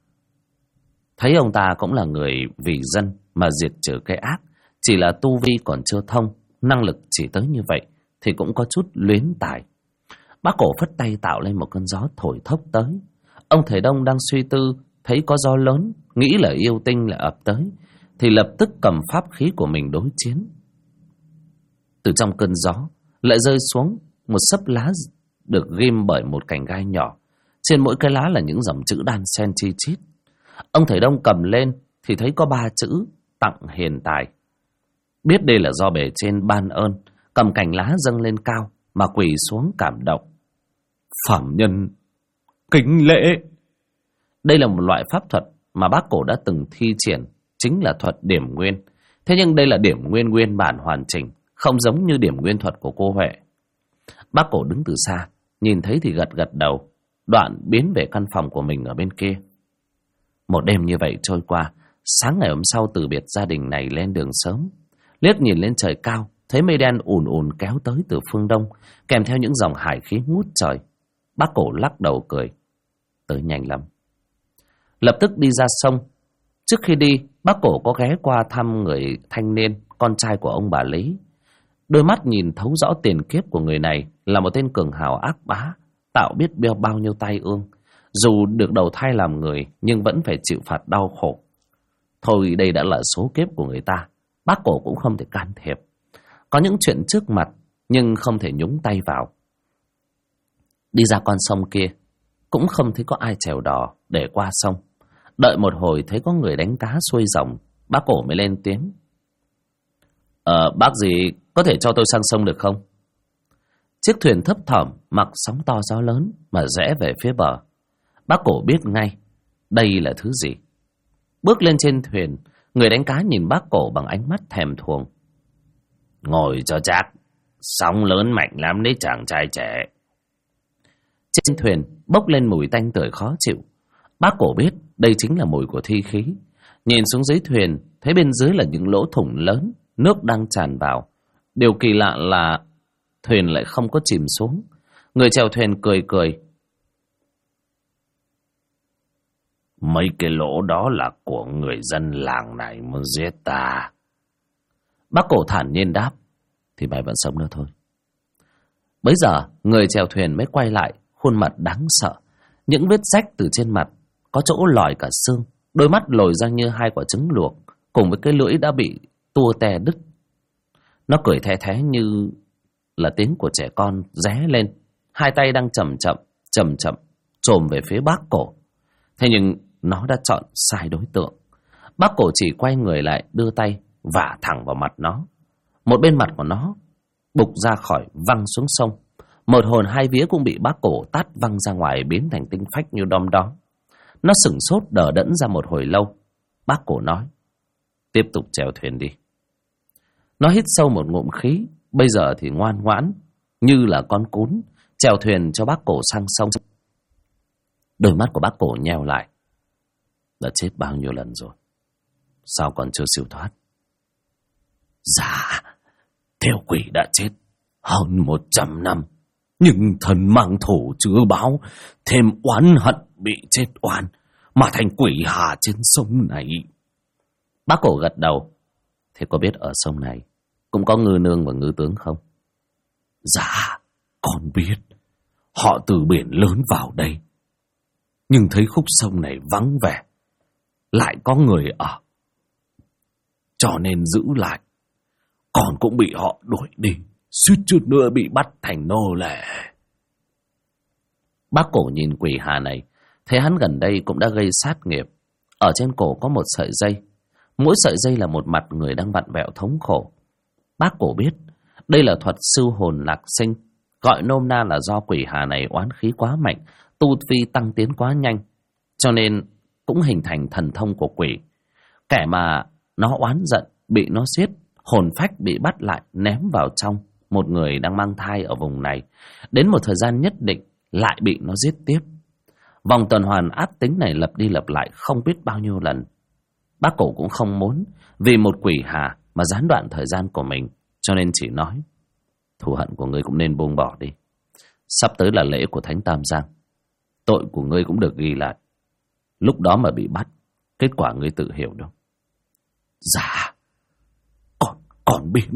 Thấy ông ta cũng là người vì dân mà diệt trừ cái ác, chỉ là tu vi còn chưa thông, năng lực chỉ tới như vậy thì cũng có chút luyến tài. Bác Cổ phất tay tạo lên một cơn gió thổi thốc tới. Ông thầy Đông đang suy tư, thấy có gió lớn, nghĩ là yêu tinh lại ập tới, thì lập tức cầm pháp khí của mình đối chiến. Từ trong cơn gió lại rơi xuống một xấp lá được ghim bởi một cành gai nhỏ. Trên mỗi cái lá là những dòng chữ đan xen chi chít. Ông thầy Đông cầm lên thì thấy có 3 chữ: tặng hiền tài. Biết đây là do bề trên ban ơn, cầm cành lá dâng lên cao mà quỳ xuống cảm động: phạm nhân kính lễ. Đây là một loại pháp thuật mà bác Cổ đã từng thi triển, chính là thuật điểm nguyên. Thế nhưng đây là điểm nguyên nguyên bản hoàn chỉnh, không giống như điểm nguyên thuật của cô Huệ. Bác Cổ đứng từ xa, nhìn thấy thì gật gật đầu, đoạn biến về căn phòng của mình ở bên kia. Một đêm như vậy trôi qua, sáng ngày hôm sau từ biệt gia đình này lên đường sớm. Liếc nhìn lên trời cao, thấy mây đen ùn ùn kéo tới từ phương đông, kèm theo những dòng hải khí ngút trời. Bác Cổ lắc đầu cười: tới nhanh lắm. Lập tức đi ra sông. Trước khi đi, bác Cổ có ghé qua thăm người thanh niên, con trai của ông bà Lý. Đôi mắt nhìn thấu rõ tiền kiếp của người này là một tên cường hào ác bá, tạo biết bao nhiêu tai ương. Dù được đầu thai làm người nhưng vẫn phải chịu phạt đau khổ. Thôi đây đã là số kiếp của người ta, bác Cổ cũng không thể can thiệp. Có những chuyện trước mặt nhưng không thể nhúng tay vào. Đi ra con sông kia, cũng không thấy có ai chèo đò để qua sông. Đợi một hồi thấy có người đánh cá xuôi dòng, bác Cổ mới lên tiếng: bác gì có thể cho tôi sang sông được không? Chiếc thuyền thấp thỏm mặc sóng to gió lớn mà rẽ về phía bờ. Bác Cổ biết ngay đây là thứ gì. Bước lên trên thuyền, người đánh cá nhìn bác Cổ bằng ánh mắt thèm thuồng: ngồi cho chắc, sóng lớn mạnh lắm đấy chàng trai trẻ. Trên thuyền bốc lên mùi tanh tưởi khó chịu. Bác Cổ biết đây chính là mùi của thi khí. Nhìn xuống dưới thuyền, thấy bên dưới là những lỗ thủng lớn, nước đang tràn vào. Điều kỳ lạ là thuyền lại không có chìm xuống. Người chèo thuyền cười cười: mấy cái lỗ đó là của người dân làng này muốn giết ta. Bác Cổ thản nhiên đáp: thì mày vẫn sống nữa thôi. Bấy giờ người chèo thuyền mới quay lại, khuôn mặt đáng sợ. Những vết rách từ trên mặt, có chỗ lòi cả xương. Đôi mắt lồi ra như 2 quả trứng luộc, cùng với cái lưỡi đã bị tua te đứt. Nó cười the thé như là tiếng của trẻ con ré lên. 2 tay đang chậm chậm chồm về phía bác Cổ. Thế nhưng nó đã chọn sai đối tượng. Bác Cổ chỉ quay người lại, đưa tay vả thẳng vào mặt nó. Một bên mặt của nó bục ra khỏi, văng xuống sông. Một hồn 2 vía cũng bị bác Cổ tát văng ra ngoài, biến thành tinh phách như đom đóm. Nó sửng sốt đờ đẫn ra một hồi lâu. Bác Cổ nói: tiếp tục chèo thuyền đi, Nó hít sâu một ngụm khí, bây giờ thì ngoan ngoãn như là con cún chèo thuyền cho bác Cổ sang sông. Đôi mắt của bác Cổ nheo lại. Đã chết bao nhiêu lần rồi, sao còn chưa siêu thoát? Dạ, theo quỷ đã chết hơn 100 năm, nhưng thần mang thù chưa báo, thêm oán hận bị chết oan, mà thành quỷ hà trên sông này. Bác Cổ gật đầu. Thế có biết ở sông này cũng có ngư nương và ngư tướng không? Dạ, con biết. Họ từ biển lớn vào đây, nhưng thấy khúc sông này vắng vẻ, lại có người ở, cho nên giữ lại. Con cũng bị họ đuổi đi, suýt chút nữa bị bắt thành nô lệ. Bác Cổ nhìn quỷ hà này, thấy hắn gần đây cũng đã gây sát nghiệp. Ở trên cổ có một sợi dây, mỗi sợi dây là một mặt người đang vặn vẹo thống khổ. Bác Cổ biết đây là thuật sưu hồn lạc sinh, gọi nôm na là do quỷ hà này oán khí quá mạnh, tu vi tăng tiến quá nhanh, cho nên cũng hình thành thần thông của quỷ. Kẻ mà nó oán giận bị nó giết, hồn phách bị bắt lại ném vào trong một người đang mang thai ở vùng này, đến một thời gian nhất định lại bị nó giết tiếp. Vòng tuần hoàn ác tính này lặp đi lặp lại không biết bao nhiêu lần. Bác Cổ cũng không muốn vì một quỷ hà mà gián đoạn thời gian của mình, cho nên chỉ nói: thù hận của ngươi cũng nên buông bỏ đi. Sắp tới là lễ của Thánh Tam Giang, tội của ngươi cũng được ghi lại. Lúc đó mà bị bắt, kết quả ngươi tự hiểu đâu. Dạ, con biết.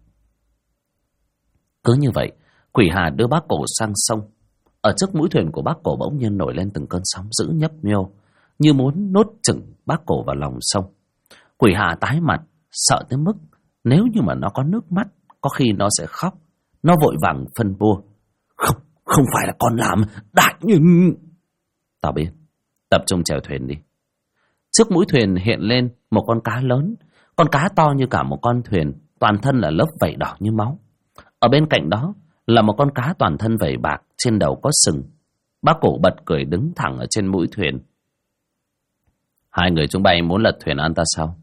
Cứ như vậy, quỷ hà đưa bác Cổ sang sông. Ở trước mũi thuyền của bác Cổ bỗng nhiên nổi lên từng cơn sóng dữ nhấp nhô, như muốn nuốt chửng bác Cổ vào lòng sông. Quỷ hà tái mặt, sợ tới mức nếu như mà nó có nước mắt, có khi nó sẽ khóc. Nó vội vàng phân bua: Không phải là con làm, đại nhưng... Tao biết, tập trung chèo thuyền đi. Trước mũi thuyền hiện lên một con cá lớn, con cá to như cả một con thuyền, toàn thân là lớp vảy đỏ như máu. Ở bên cạnh đó là một con cá toàn thân vảy bạc, trên đầu có sừng. Bác Cổ bật cười đứng thẳng ở trên mũi thuyền. Hai người chúng bay muốn lật thuyền ăn ta sao?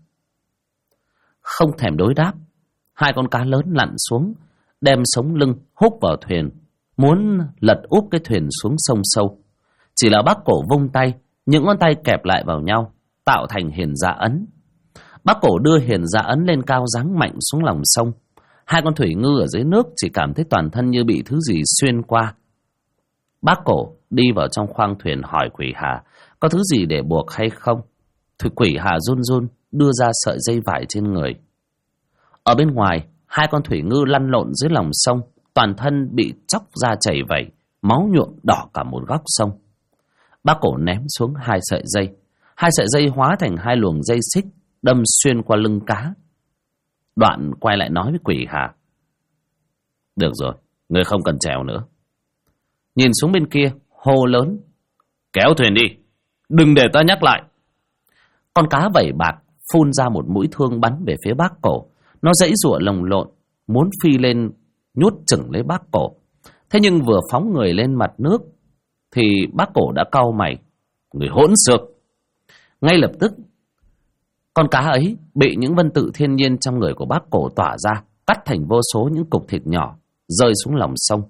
Không thèm đối đáp, hai con cá lớn lặn xuống, đem sống lưng húc vào thuyền, muốn lật úp cái thuyền xuống sông sâu. Chỉ là bác Cổ vung tay, những ngón tay kẹp lại vào nhau, tạo thành hiền dạ ấn. Bác Cổ đưa hiền dạ ấn lên cao, giáng mạnh xuống lòng sông. Hai con thủy ngư ở dưới nước chỉ cảm thấy toàn thân như bị thứ gì xuyên qua. Bác Cổ đi vào trong khoang thuyền hỏi quỷ hà có thứ gì để buộc hay không. Quỷ hà run run đưa ra sợi dây vải trên người. Ở bên ngoài, hai con thủy ngư lăn lộn dưới lòng sông, toàn thân bị chóc ra chảy vẩy, máu nhuộm đỏ cả một góc sông. Bác Cổ ném xuống hai sợi dây hóa thành hai luồng dây xích đâm xuyên qua lưng cá. Đoạn quay lại nói với quỷ hà: được rồi, ngươi không cần chèo nữa. Nhìn xuống bên kia, hô lớn: kéo thuyền đi, đừng để ta nhắc lại. Con cá vảy bạc phun ra một mũi thương bắn về phía bác Cổ. Nó giãy giụa lồng lộn, muốn phi lên nhốt chửng lấy bác Cổ. Thế nhưng vừa phóng người lên mặt nước thì bác Cổ đã cau mày: người hỗn xược. Ngay lập tức, con cá ấy bị những vân tự thiên nhiên trong người của bác Cổ tỏa ra, cắt thành vô số những cục thịt nhỏ, rơi xuống lòng sông.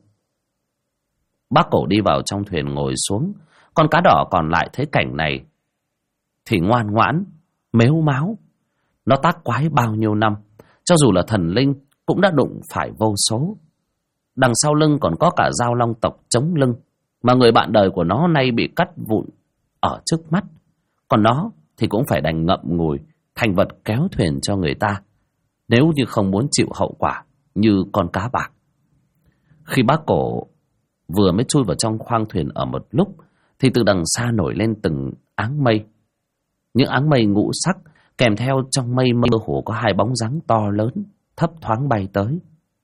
Bác Cổ đi vào trong thuyền ngồi xuống. Con cá đỏ còn lại thấy cảnh này thì ngoan ngoãn, mếu máo. Nó tác quái bao nhiêu năm, cho dù là thần linh cũng đã đụng phải vô số. Đằng sau lưng còn có cả dao long tộc chống lưng, mà người bạn đời của nó nay bị cắt vụn ở trước mắt. Còn nó thì cũng phải đành ngậm ngùi, thành vật kéo thuyền cho người ta, nếu như không muốn chịu hậu quả như con cá bạc. Khi bác Cổ vừa mới chui vào trong khoang thuyền ở một lúc, thì từ đằng xa nổi lên từng áng mây. Những áng mây ngũ sắc, kèm theo trong mây mơ hồ có hai bóng dáng to lớn, thấp thoáng bay tới.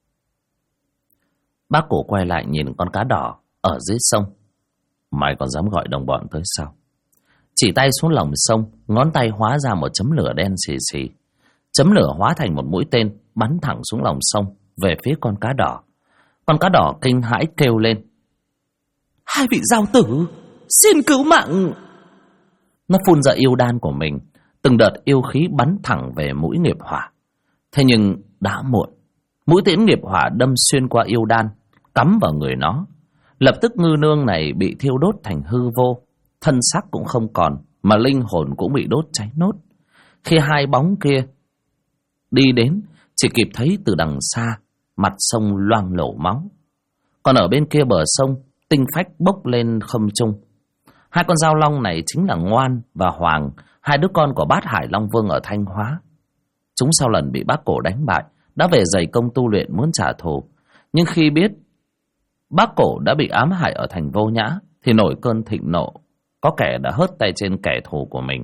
Bác Cổ quay lại nhìn con cá đỏ ở dưới sông. Mày còn dám gọi đồng bọn tới sao? Chỉ tay xuống lòng sông, ngón tay hóa ra một chấm lửa đen xì xì. Chấm lửa hóa thành một mũi tên bắn thẳng xuống lòng sông về phía con cá đỏ. Con cá đỏ kinh hãi kêu lên: hai vị giao tử, xin cứu mạng! Nó phun ra yêu đan của mình, từng đợt yêu khí bắn thẳng về mũi nghiệp hỏa. Thế nhưng đã muộn. Mũi tiễn nghiệp hỏa đâm xuyên qua yêu đan, cắm vào người nó. Lập tức ngư nương này bị thiêu đốt thành hư vô, thân xác cũng không còn, mà linh hồn cũng bị đốt cháy nốt. Khi hai bóng kia đi đến, chỉ kịp thấy từ đằng xa mặt sông loang lổ máu. Còn ở bên kia bờ sông, tinh phách bốc lên không trung. Hai con dao long này chính là Ngoan và Hoàng, hai đứa con của Bát Hải Long Vương ở Thanh Hóa. Chúng sau lần bị Bác Cổ đánh bại đã về dày công tu luyện muốn trả thù, nhưng khi biết Bác Cổ đã bị ám hại ở thành Vô Nhã thì nổi cơn thịnh nộ, có kẻ đã hớt tay trên kẻ thù của mình.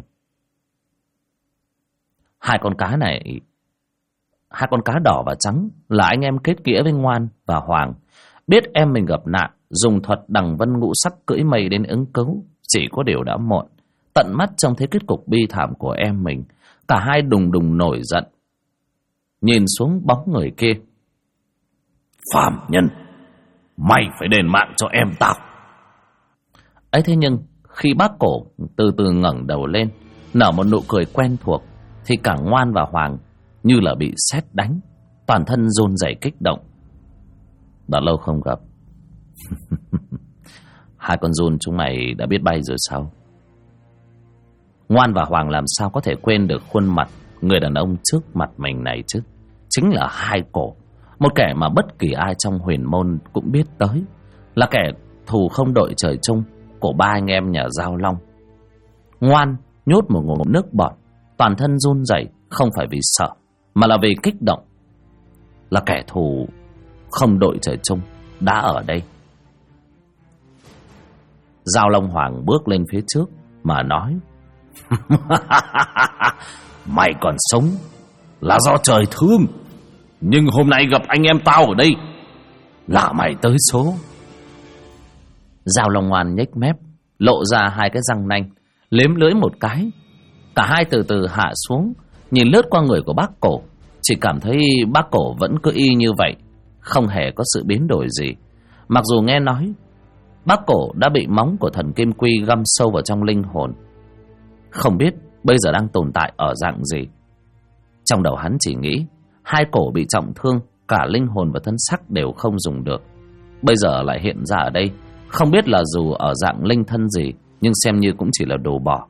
Hai con cá đỏ và trắng là anh em kết nghĩa với Ngoan và Hoàng. Biết em mình gặp nạn, dùng thuật đằng vân ngũ sắc cưỡi mây đến ứng cứu. Chỉ có điều đã muộn. Tận mắt trông thấy kết cục bi thảm của em mình, cả hai đùng đùng nổi giận, nhìn xuống bóng người kia. Phàm nhân, mày phải đền mạng cho em tao. Ấy thế nhưng khi Bác Cổ từ từ ngẩng đầu lên, nở một nụ cười quen thuộc, thì cả Ngoan và Hoàng như là bị sét đánh, toàn thân run rẩy kích động. Đã lâu không gặp. Hai con giun chúng mày đã biết bay rồi sao? Ngoan và Hoàng làm sao có thể quên được khuôn mặt người đàn ông trước mặt mình này chứ? Chính là Hai Cổ, một kẻ mà bất kỳ ai trong huyền môn cũng biết tới, là kẻ thù không đội trời chung của ba anh em nhà Giao Long. Ngoan nhốt một ngụm nước bọt, toàn thân run rẩy, không phải vì sợ mà là vì kích động. Là kẻ thù không đội trời chung đã ở đây. Giao Long Hoàng bước lên phía trước mà nói: Mày còn sống là do trời thương, nhưng hôm nay gặp anh em tao ở đây là mày tới số. Giao Long Ngoan nhếch mép, lộ ra hai cái răng nanh, liếm lưỡi một cái. Cả hai từ từ hạ xuống, nhìn lướt qua người của Bác Cổ, chỉ cảm thấy Bác Cổ vẫn cứ y như vậy, không hề có sự biến đổi gì. Mặc dù nghe nói Bác Cổ đã bị móng của thần Kim Quy găm sâu vào trong linh hồn, không biết bây giờ đang tồn tại ở dạng gì. Trong đầu hắn chỉ nghĩ Hai Cổ bị trọng thương, cả linh hồn và thân sắc đều không dùng được, bây giờ lại hiện ra ở đây, không biết là dù ở dạng linh thân gì, nhưng xem như cũng chỉ là đồ bỏ.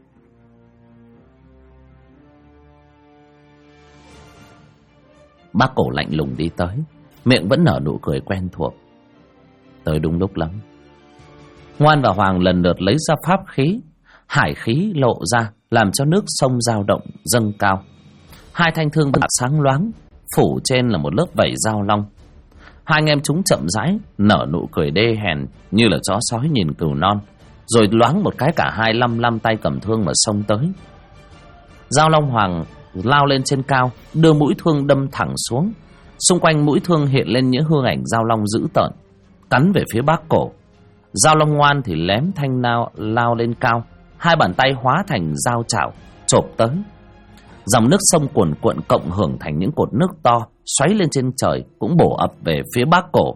Bác Cổ lạnh lùng đi tới, miệng vẫn nở nụ cười quen thuộc. Tới đúng lúc lắm. Ngoan và Hoàng lần lượt lấy ra pháp khí, hải khí lộ ra, làm cho nước sông dao động dâng cao. Hai thanh thương bạc sáng loáng, phủ trên là một lớp vảy dao long. Hai anh em chúng chậm rãi nở nụ cười đê hèn như là chó sói nhìn cừu non, rồi loáng một cái cả hai lăm tay cầm thương mà xông tới. Giao Long Hoàng lao lên trên cao, đưa mũi thương đâm thẳng xuống. Xung quanh mũi thương hiện lên những hương ảnh dao long dữ tợn, cắn về phía Bác Cổ. Giao Long Ngoan thì lém thanh lao lên cao, hai bàn tay hóa thành dao chảo chộp tới. Dòng nước sông cuồn cuộn cộng hưởng thành những cột nước to xoáy lên trên trời, cũng bổ ập về phía Bác Cổ.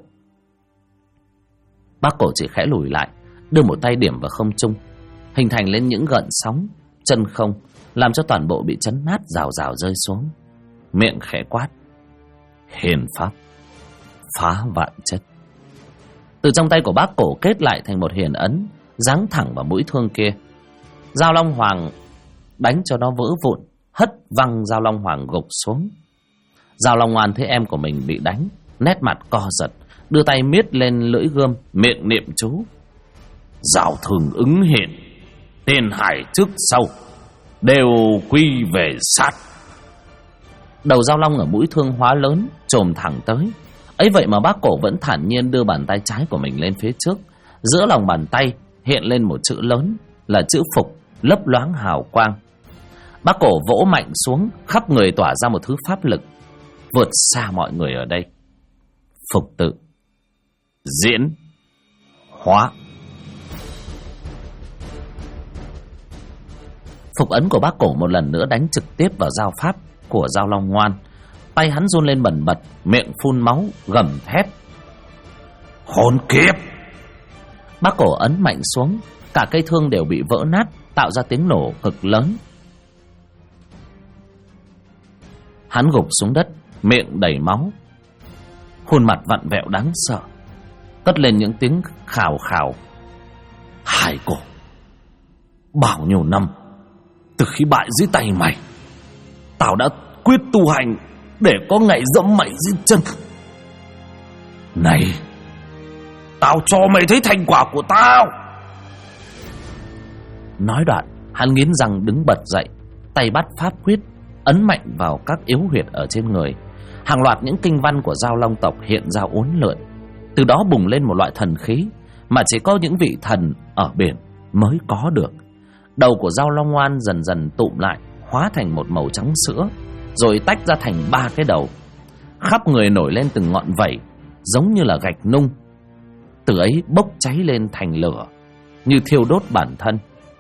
Bác Cổ chỉ khẽ lùi lại, đưa một tay điểm vào không trung, hình thành lên những gợn sóng chân không, làm cho toàn bộ bị chấn nát, rào rào rơi xuống. Miệng khẽ quát: Hiền pháp, phá vạn chất. Từ trong tay của Bác Cổ kết lại thành một hiền ấn, giáng thẳng vào mũi thương kia. Giao Long Hoàng đánh cho nó vỡ vụn, hất văng Giao Long Hoàng gục xuống. Giao Long Ngoan thấy em của mình bị đánh, nét mặt co giật, đưa tay miết lên lưỡi gươm, miệng niệm chú: Giao thường ứng hiện, tiền hải trước sau, đều quy về sát. Đầu dao long ở mũi thương hóa lớn, chồm thẳng tới. Ấy vậy mà Bác Cổ vẫn thản nhiên đưa bàn tay trái của mình lên phía trước. Giữa lòng bàn tay hiện lên một chữ lớn, là chữ Phục, lấp loáng hào quang. Bác Cổ vỗ mạnh xuống, khắp người tỏa ra một thứ pháp lực vượt xa mọi người ở đây. Phục tự, diễn, hóa. Phục ấn của Bác Cổ một lần nữa đánh trực tiếp vào dao pháp của Giao Long Ngoan. Tay hắn run lên bần bật, miệng phun máu, gầm thét: Hồn kiếp! Bác Cổ ấn mạnh xuống, cả cây thương đều bị vỡ nát, tạo ra tiếng nổ cực lớn. Hắn gục xuống đất, miệng đầy máu, khuôn mặt vặn vẹo đáng sợ, cất lên những tiếng khào khào. Hai cô, bao nhiêu năm từ khi bại dưới tay mày, tao đã quyết tu hành để có ngày dẫm mày dưới chân. Này, tao cho mày thấy thành quả của tao. Nói đoạn, hắn nghiến răng đứng bật dậy, tay bắt pháp quyết, ấn mạnh vào các yếu huyệt ở trên người. Hàng loạt những kinh văn của Dao Long tộc hiện ra uốn lượn, từ đó bùng lên một loại thần khí mà chỉ có những vị thần ở biển mới có được. Đầu của Dao Long Ngoan dần dần tụm lại, hóa thành một màu trắng sữa, rồi tách ra thành 3 cái đầu. Khắp người nổi lên từng ngọn vảy, giống như là gạch nung, từ ấy bốc cháy lên thành lửa, như thiêu đốt bản thân.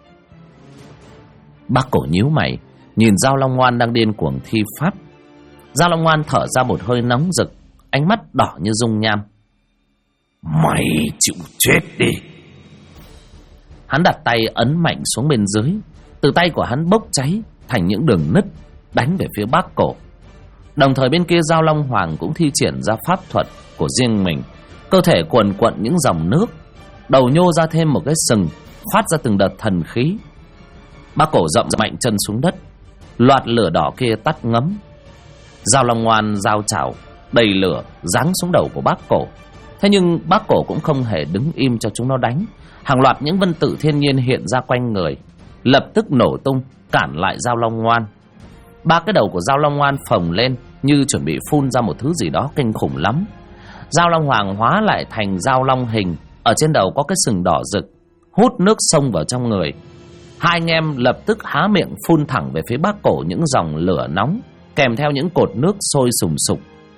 Bác Cổ nhíu mày, nhìn Dao Long Ngoan đang điên cuồng thi pháp. Dao Long Ngoan thở ra một hơi nóng rực, ánh mắt đỏ như dung nham. Mày chịu chết đi. Hắn đặt tay ấn mạnh xuống bên dưới, từ tay của hắn bốc cháy thành những đường nứt, đánh về phía Bác Cổ. Đồng thời bên kia Dao Long Hoàng cũng thi triển ra pháp thuật của riêng mình, cơ thể cuồn cuộn những dòng nước, đầu nhô ra thêm một cái sừng, phát ra từng đợt thần khí. Bác Cổ dậm mạnh chân xuống đất, loạt lửa đỏ kia tắt ngấm. Dao Long Ngoan giao chảo đầy lửa giáng xuống đầu của Bác Cổ. Thế nhưng Bác Cổ cũng không hề đứng im cho chúng nó đánh. Hàng loạt những vân tự thiên nhiên hiện ra quanh người, lập tức nổ tung cản lại Dao Long Ngoan. 3 cái đầu của Dao Long Ngoan phồng lên như chuẩn bị phun ra một thứ gì đó kinh khủng lắm. Dao Long Hoàng hóa lại thành Dao Long hình, ở trên đầu có cái sừng đỏ rực, hút nước sông vào trong người. Hai anh em lập tức há miệng phun thẳng về phía Bác Cổ những dòng lửa nóng, kèm theo những cột nước sôi sùng sục.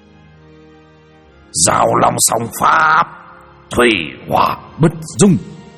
Dao Long song pháp, thủy hỏa bất dung.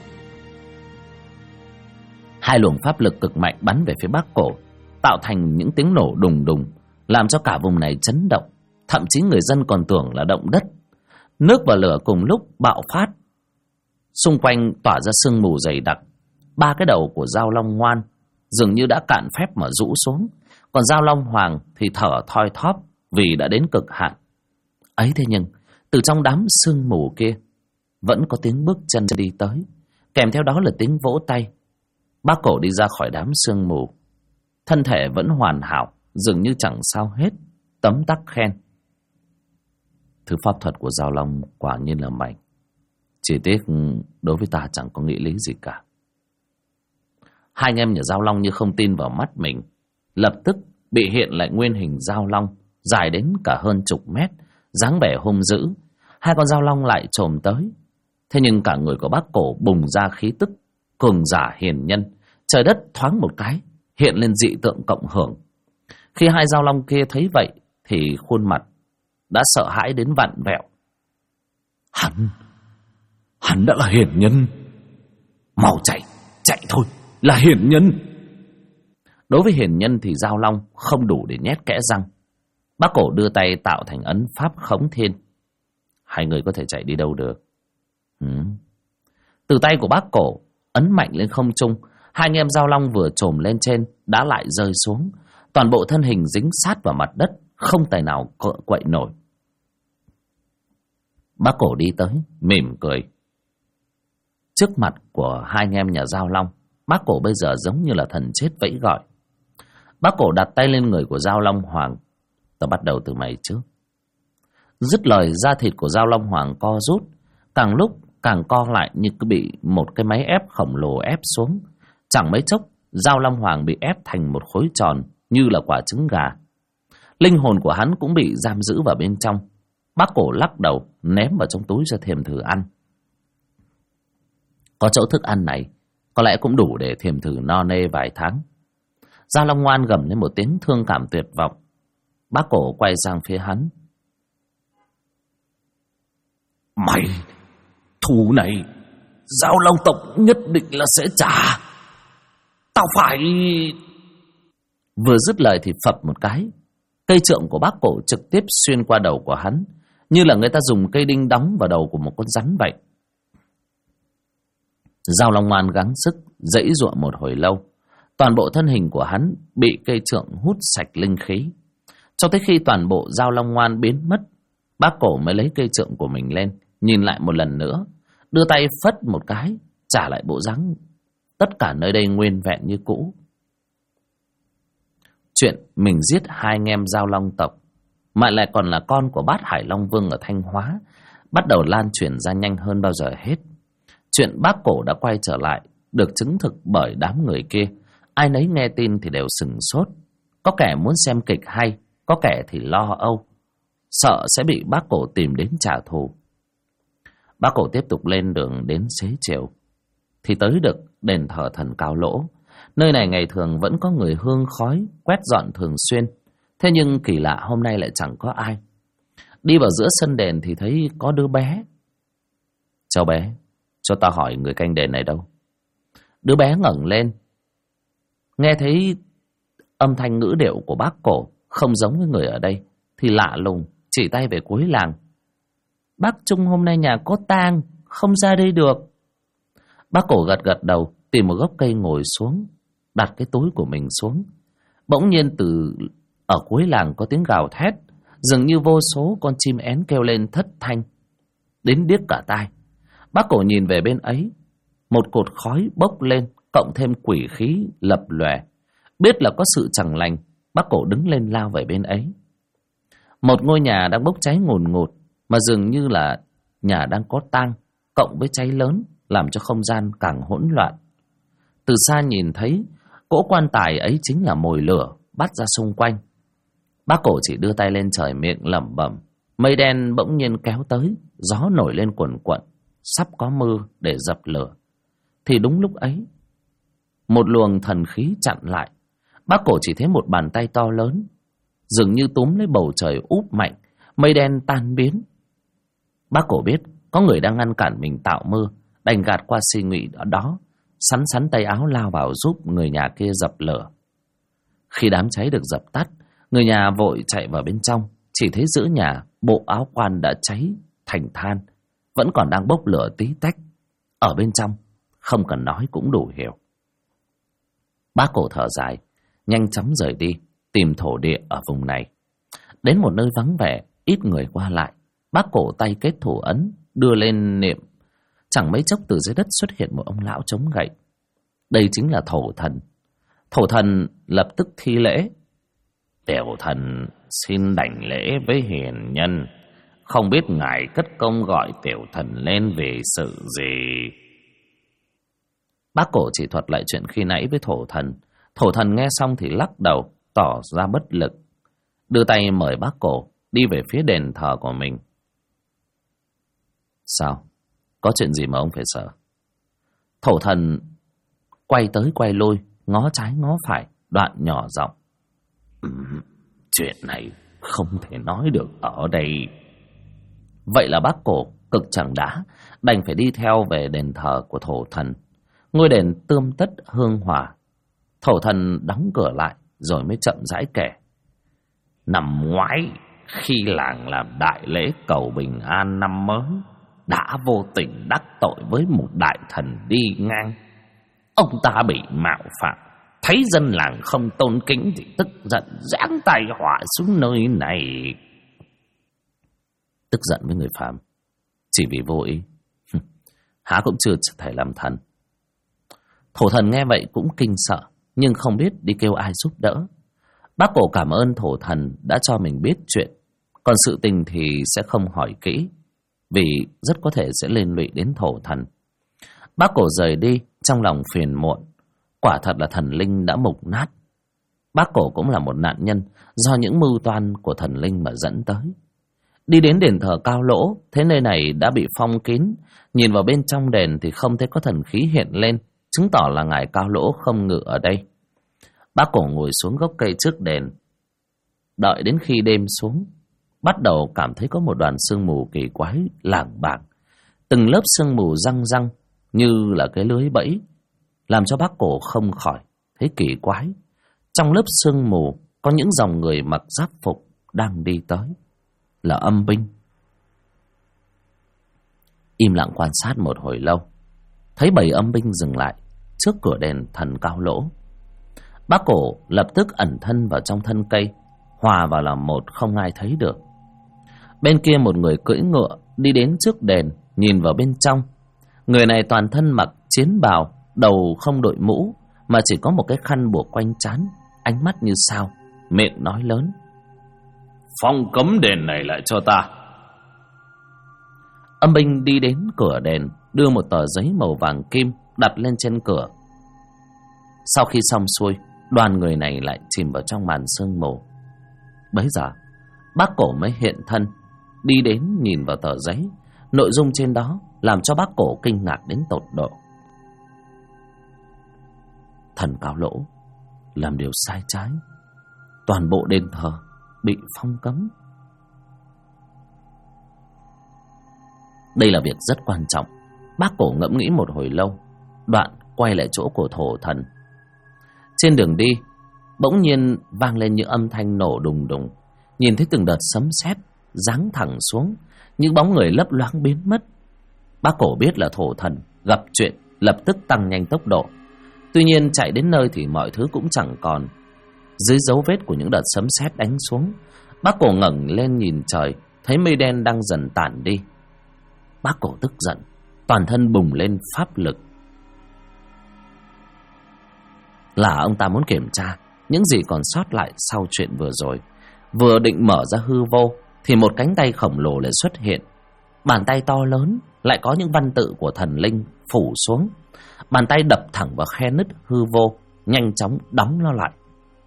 Hai luồng pháp lực cực mạnh bắn về phía Bác Cổ, tạo thành những tiếng nổ đùng đùng, làm cho cả vùng này chấn động. Thậm chí người dân còn tưởng là động đất. Nước và lửa cùng lúc bạo phát, xung quanh tỏa ra sương mù dày đặc. 3 cái đầu của Dao Long Ngoan dường như đã cạn phép mà rũ xuống, còn Dao Long Hoàng thì thở thoi thóp vì đã đến cực hạn. Ấy thế nhưng từ trong đám sương mù kia vẫn có tiếng bước chân đi tới, kèm theo đó là tiếng vỗ tay. Bác Cổ đi ra khỏi đám sương mù, thân thể vẫn hoàn hảo, dường như chẳng sao hết, tấm tắc khen. Thứ pháp thuật của Dao Long quả nhiên là mạnh, chỉ tiếc đối với ta chẳng có nghĩa lý gì cả. Hai anh em nhà Dao Long như không tin vào mắt mình, lập tức bị hiện lại nguyên hình Dao Long dài đến cả hơn chục mét, dáng vẻ hung dữ. Hai con Dao Long lại chồm tới. Thế nhưng cả người của Bác Cổ bùng ra khí tức cường giả hiền nhân, trời đất thoáng một cái hiện lên dị tượng cộng hưởng. Khi hai Dao Long kia thấy vậy thì khuôn mặt đã sợ hãi đến vặn vẹo. Hắn đã là hiền nhân. Mau chạy thôi, là hiền nhân. Đối với hiền nhân thì Dao Long không đủ để nhét kẽ răng. Bác Cổ đưa tay tạo thành ấn pháp khống thiên. Hai người có thể chạy đi đâu được? Từ tay của Bác Cổ ấn mạnh lên không trung, hai anh em Dao Long vừa chồm lên trên đã lại rơi xuống, toàn bộ thân hình dính sát vào mặt đất, không tài nào quậy nổi. Bác Cổ đi tới mỉm cười. Trước mặt của hai anh em nhà Dao Long, Bác Cổ bây giờ giống như là thần chết vẫy gọi. Bác Cổ đặt tay lên người của Dao Long Hoàng. Ta bắt đầu từ mày trước. Dứt lời, da thịt của Dao Long Hoàng co rút, càng lúc càng co lại như cứ bị một cái máy ép khổng lồ ép xuống. Chẳng mấy chốc, Dao Long Hoàng bị ép thành một khối tròn như là quả trứng gà. Linh hồn của hắn cũng bị giam giữ vào bên trong. Bác Cổ lắc đầu, ném vào trong túi cho Thiềm Thử ăn. Có chỗ thức ăn này, có lẽ cũng đủ để Thiềm Thử no nê vài tháng. Dao Long Ngoan gầm lên một tiếng thương cảm tuyệt vọng. Bác Cổ quay sang phía hắn. Mày, thù này Dao Long tộc nhất định là sẽ trả. Tao phải... Vừa dứt lời thì phập một cái, cây trượng của Bác Cổ trực tiếp xuyên qua đầu của hắn, như là người ta dùng cây đinh đóng vào đầu của một con rắn vậy. Dao Long Ngoan gắng sức giãy giụa một hồi lâu, toàn bộ thân hình của hắn bị cây trượng hút sạch linh khí. Cho tới khi toàn bộ dao long ngoan biến mất, bác Cổ mới lấy cây trượng của mình lên, nhìn lại một lần nữa, đưa tay phất một cái, trả lại bộ dáng tất cả nơi đây nguyên vẹn như cũ. Chuyện mình giết hai anh em Giao Long tộc, mà lại còn là con của Bát Hải Long Vương ở Thanh Hóa, bắt đầu lan truyền ra nhanh hơn bao giờ hết. Chuyện bác Cổ đã quay trở lại được chứng thực bởi đám người kia. Ai nấy nghe tin thì đều sửng sốt. Có kẻ muốn xem kịch hay, có kẻ thì lo âu, sợ sẽ bị bác Cổ tìm đến trả thù. Bác Cổ tiếp tục lên đường đến xế chiều thì tới được đền thờ thần Cao Lỗ. Nơi này ngày thường vẫn có người hương khói quét dọn thường xuyên, thế nhưng kỳ lạ hôm nay lại chẳng có ai. Đi vào giữa sân đền thì thấy có đứa bé. Cháu bé, cho ta hỏi người canh đền này đâu? Đứa bé ngẩng lên, nghe thấy âm thanh ngữ điệu của bác Cổ không giống với người ở đây thì lạ lùng, chỉ tay về cuối làng. Bác Trung hôm nay nhà có tang, không ra đây được. Bác Cổ gật gật đầu, tìm một gốc cây ngồi xuống, đặt cái túi của mình xuống. Bỗng nhiên từ ở cuối làng có tiếng gào thét, dường như vô số con chim én kêu lên thất thanh, đến điếc cả tai. Bác Cổ nhìn về bên ấy, một cột khói bốc lên, cộng thêm quỷ khí lập lòe. Biết là có sự chẳng lành, bác Cổ đứng lên lao về bên ấy. Một ngôi nhà đang bốc cháy ngùn ngụt, mà dường như là nhà đang có tang, cộng với cháy lớn, làm cho không gian càng hỗn loạn. Từ xa nhìn thấy, cỗ quan tài ấy chính là mồi lửa bắt ra xung quanh. Bác Cổ chỉ đưa tay lên trời miệng lẩm bẩm. Mây đen bỗng nhiên kéo tới, gió nổi lên quần quận, sắp có mưa để dập lửa. Thì đúng lúc ấy, một luồng thần khí chặn lại. Bác Cổ chỉ thấy một bàn tay to lớn, dường như túm lấy bầu trời úp mạnh, mây đen tan biến. Bác Cổ biết có người đang ngăn cản mình tạo mưa, đành gạt qua suy nghĩ đó, sắn sắn tay áo lao vào giúp người nhà kia dập lửa. Khi đám cháy được dập tắt, người nhà vội chạy vào bên trong, chỉ thấy giữa nhà bộ áo quan đã cháy thành than, vẫn còn đang bốc lửa tí tách. Ở bên trong, không cần nói cũng đủ hiểu. Bác Cổ thở dài, nhanh chóng rời đi, tìm thổ địa ở vùng này. Đến một nơi vắng vẻ, ít người qua lại, bác Cổ tay kết thủ ấn, đưa lên niệm. Chẳng mấy chốc từ dưới đất xuất hiện một ông lão chống gậy. Đây chính là Thổ Thần. Thổ Thần lập tức thi lễ. Tiểu thần xin đảnh lễ với hiền nhân. Không biết ngài cất công gọi tiểu thần lên vì sự gì? Bác Cổ chỉ thuật lại chuyện khi nãy với Thổ Thần. Thổ Thần nghe xong thì lắc đầu, tỏ ra bất lực, đưa tay mời bác Cổ đi về phía đền thờ của mình. Sao? Có chuyện gì mà ông phải sợ? Thổ Thần quay tới quay lui, ngó trái ngó phải, đoạn nhỏ giọng. Chuyện này không thể nói được ở đây. Vậy là bác Cổ cực chẳng đã, đành phải đi theo về đền thờ của Thổ Thần. Ngôi đền tươm tất hương hòa. Thổ Thần đóng cửa lại rồi mới chậm rãi kể. Năm ngoái, khi làng làm đại lễ cầu bình an năm mới, đã vô tình đắc tội với một đại thần đi ngang. Ông ta bị mạo phạm, thấy dân làng không tôn kính thì tức giận giáng tai họa xuống nơi này. Tức giận với người phàm chỉ vì vô ý, há cũng chưa thể làm thần. Thổ Thần nghe vậy cũng kinh sợ, nhưng không biết đi kêu ai giúp đỡ. Bác Cổ cảm ơn Thổ Thần đã cho mình biết chuyện, còn sự tình thì sẽ không hỏi kỹ, vì rất có thể sẽ liên lụy đến Thổ Thần. Bác Cổ rời đi trong lòng phiền muộn. Quả thật là thần linh đã mục nát. Bác Cổ cũng là một nạn nhân do những mưu toan của thần linh mà dẫn tới. Đi đến đền thờ Cao Lỗ, thấy nơi này đã bị phong kín. Nhìn vào bên trong đền thì không thấy có thần khí hiện lên, chứng tỏ là ngài Cao Lỗ không ngự ở đây. Bác Cổ ngồi xuống gốc cây trước đền, đợi đến khi đêm xuống, bắt đầu cảm thấy có một đoàn sương mù kỳ quái lảng bảng. Từng lớp sương mù răng răng như là cái lưới bẫy, làm cho bác Cổ không khỏi thấy kỳ quái. Trong lớp sương mù có những dòng người mặc giáp phục đang đi tới, là âm binh. Im lặng quan sát một hồi lâu, thấy bầy âm binh dừng lại trước cửa đền thần Cao Lỗ. Bác Cổ lập tức ẩn thân vào trong thân cây, hòa vào làm một, không ai thấy được. Bên kia một người cưỡi ngựa đi đến trước đền, nhìn vào bên trong. Người này toàn thân mặc chiến bào, đầu không đội mũ, mà chỉ có một cái khăn buộc quanh trán, ánh mắt như sao, miệng nói lớn: "Phong cấm đền này lại cho ta." Âm binh đi đến cửa đền, đưa một tờ giấy màu vàng kim đặt lên trên cửa. Sau khi xong xuôi, đoàn người này lại chìm vào trong màn sương mù. Bấy giờ bác cổ mới hiện thân, đi đến nhìn vào tờ giấy. Nội dung trên đó làm cho bác cổ kinh ngạc đến tột độ. Thần Cao Lỗ làm điều sai trái, toàn bộ đền thờ bị phong cấm. Đây là việc rất quan trọng. Bác cổ ngẫm nghĩ một hồi lâu, đoạn quay lại chỗ của thổ thần. Trên đường đi, bỗng nhiên vang lên những âm thanh nổ đùng đùng. Nhìn thấy từng đợt sấm sét giáng thẳng xuống, những bóng người lấp loáng biến mất. Bác cổ biết là thổ thần gặp chuyện, lập tức tăng nhanh tốc độ. Tuy nhiên chạy đến nơi thì mọi thứ cũng chẳng còn. Dưới dấu vết của những đợt sấm sét đánh xuống, bác cổ ngẩng lên nhìn trời, thấy mây đen đang dần tản đi. Bác cổ tức giận, toàn thân bùng lên pháp lực. Là ông ta muốn kiểm tra những gì còn sót lại sau chuyện vừa rồi. Vừa định mở ra hư vô thì một cánh tay khổng lồ lại xuất hiện. Bàn tay to lớn lại có những văn tự của thần linh phủ xuống. Bàn tay đập thẳng vào khe nứt hư vô, nhanh chóng đóng nó lại.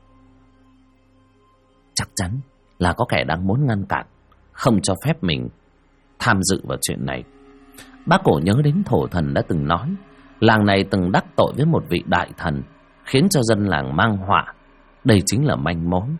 Chắc chắn là có kẻ đang muốn ngăn cản, không cho phép mình tham dự vào chuyện này. Bác cổ nhớ đến thổ thần đã từng nói làng này từng đắc tội với một vị đại thần, khiến cho dân làng mang họa. Đây chính là manh mối.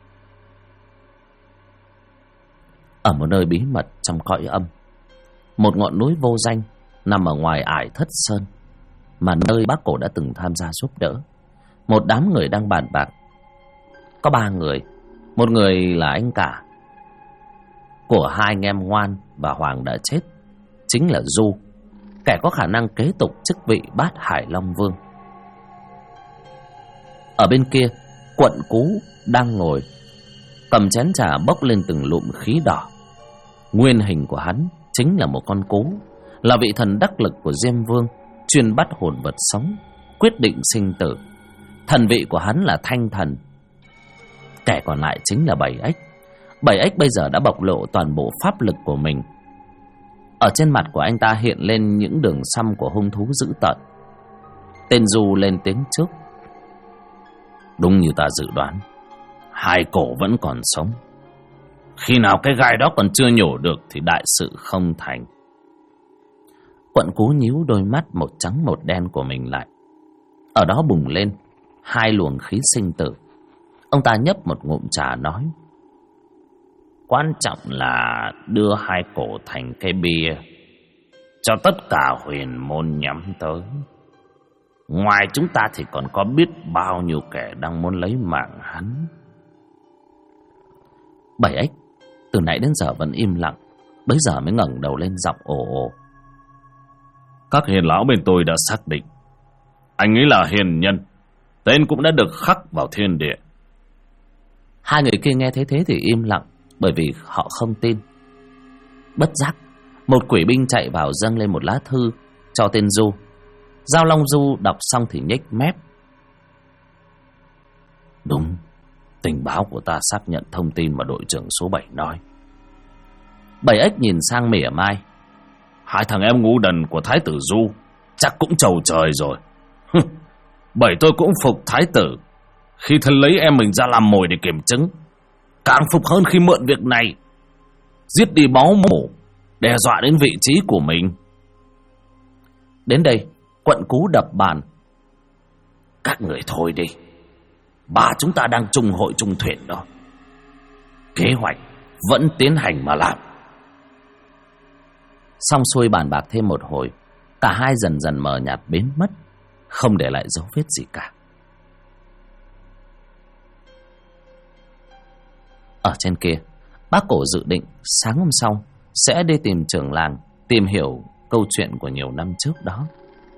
Ở một nơi bí mật trong cõi âm, một ngọn núi vô danh nằm ở ngoài ải Thất Sơn, mà nơi bác cổ đã từng tham gia giúp đỡ. Một đám người đang bàn bạc. Có 3 người. Một người là anh cả của 2 anh em Ngoan và Hoàng đã chết, chính là Du, kẻ có khả năng kế tục chức vị Bát Hải Long Vương. Ở bên kia, Quận Cú đang ngồi cầm chén trà bốc lên từng lụm khí đỏ. Nguyên hình của hắn chính là một con cú, là vị thần đắc lực của Diêm Vương, chuyên bắt hồn vật sống, quyết định sinh tử. Thần vị của hắn là Thanh Thần. Kẻ còn lại chính là Bảy Ếch. Bảy Ếch bây giờ đã bộc lộ toàn bộ pháp lực của mình. Ở trên mặt của anh ta hiện lên những đường xăm của hung thú dữ tợn. Tên Du lên tiếng trước: "Đúng như ta dự đoán, 2 cổ vẫn còn sống. Khi nào cái gai đó còn chưa nhổ được thì đại sự không thành." Quận Cú nhíu đôi mắt một trắng một đen của mình lại. Ở đó bùng lên 2 luồng khí sinh tử. Ông ta nhấp một ngụm trà nói: "Quan trọng là đưa 2 cổ thành cái bia cho tất cả huyền môn nhắm tới. Ngoài chúng ta thì còn có biết bao nhiêu kẻ đang muốn lấy mạng hắn." Bảy Ếch từ nãy đến giờ vẫn im lặng, bấy giờ mới ngẩng đầu lên giọng ồ ồ: "Các hiền lão bên tôi đã xác định anh ấy là hiền nhân, tên cũng đã được khắc vào thiên địa." 2 người kia nghe thấy thế thì im lặng, bởi vì họ không tin. Bất giác, một quỷ binh chạy vào dâng lên một lá thư cho tên Du. Giao Long Du đọc xong thì nhếch mép: "Đúng, tình báo của ta xác nhận thông tin mà đội trưởng số 7 nói." Bảy Ếch nhìn sang mỉa mai: "2 thằng em ngu đần của Thái tử Du chắc cũng trầu trời rồi. Bởi tôi cũng phục Thái tử khi thân lấy em mình ra làm mồi để kiểm chứng, càng phục hơn khi mượn việc này giết đi máu mủ, đe dọa đến vị trí của mình." Đến đây, Quận Cú đập bàn: "Các người thôi đi, 3 chúng ta đang chung hội chung thuyền đó. Kế hoạch vẫn tiến hành mà làm." Xong xuôi bàn bạc thêm một hồi, cả 2 dần dần mờ nhạt biến mất, không để lại dấu vết gì cả. Ở trên kia, bác cổ dự định sáng hôm sau sẽ đi tìm trưởng làng, tìm hiểu câu chuyện của nhiều năm trước đó.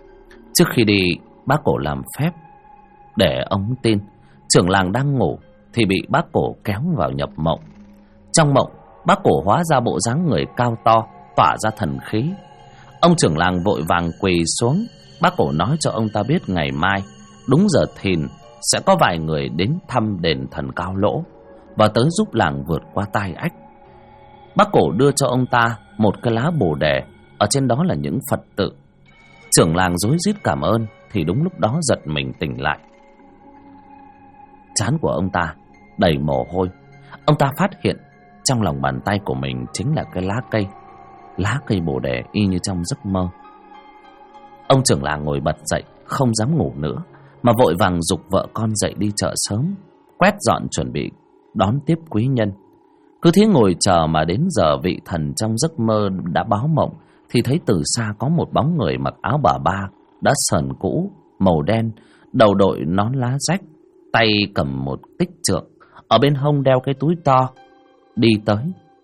Trước khi đi, bác cổ làm phép để ông tin trưởng làng đang ngủ thì bị bác cổ kéo vào nhập mộng. Trong mộng, bác cổ hóa ra bộ dáng người cao to, tỏa ra thần khí. Ông trưởng làng vội vàng quỳ xuống. Bác cổ nói cho ông ta biết ngày mai đúng giờ thìn sẽ có vài người đến thăm đền thần Cao Lỗ và tới giúp làng vượt qua tai ách. Bác cổ đưa cho ông ta một cái lá bồ đề, ở trên đó là những Phật tự. Trưởng làng rối rít cảm ơn thì đúng lúc đó giật mình tỉnh lại. Trán của ông ta đầy mồ hôi. Ông ta phát hiện trong lòng bàn tay của mình chính là cái lá cây bồ đề y như trong giấc mơ. Ông trưởng làng ngồi bật dậy, không dám ngủ nữa, mà vội vàng giục vợ con dậy đi chợ sớm, quét dọn chuẩn bị đón tiếp quý nhân. Cứ thế ngồi chờ mà đến giờ vị thần trong giấc mơ đã báo mộng, thì thấy từ xa có một bóng người mặc áo bà ba đã sờn cũ, màu đen, đầu đội nón lá rách, tay cầm một tích trượng, ở bên hông đeo cái túi to, đi tới.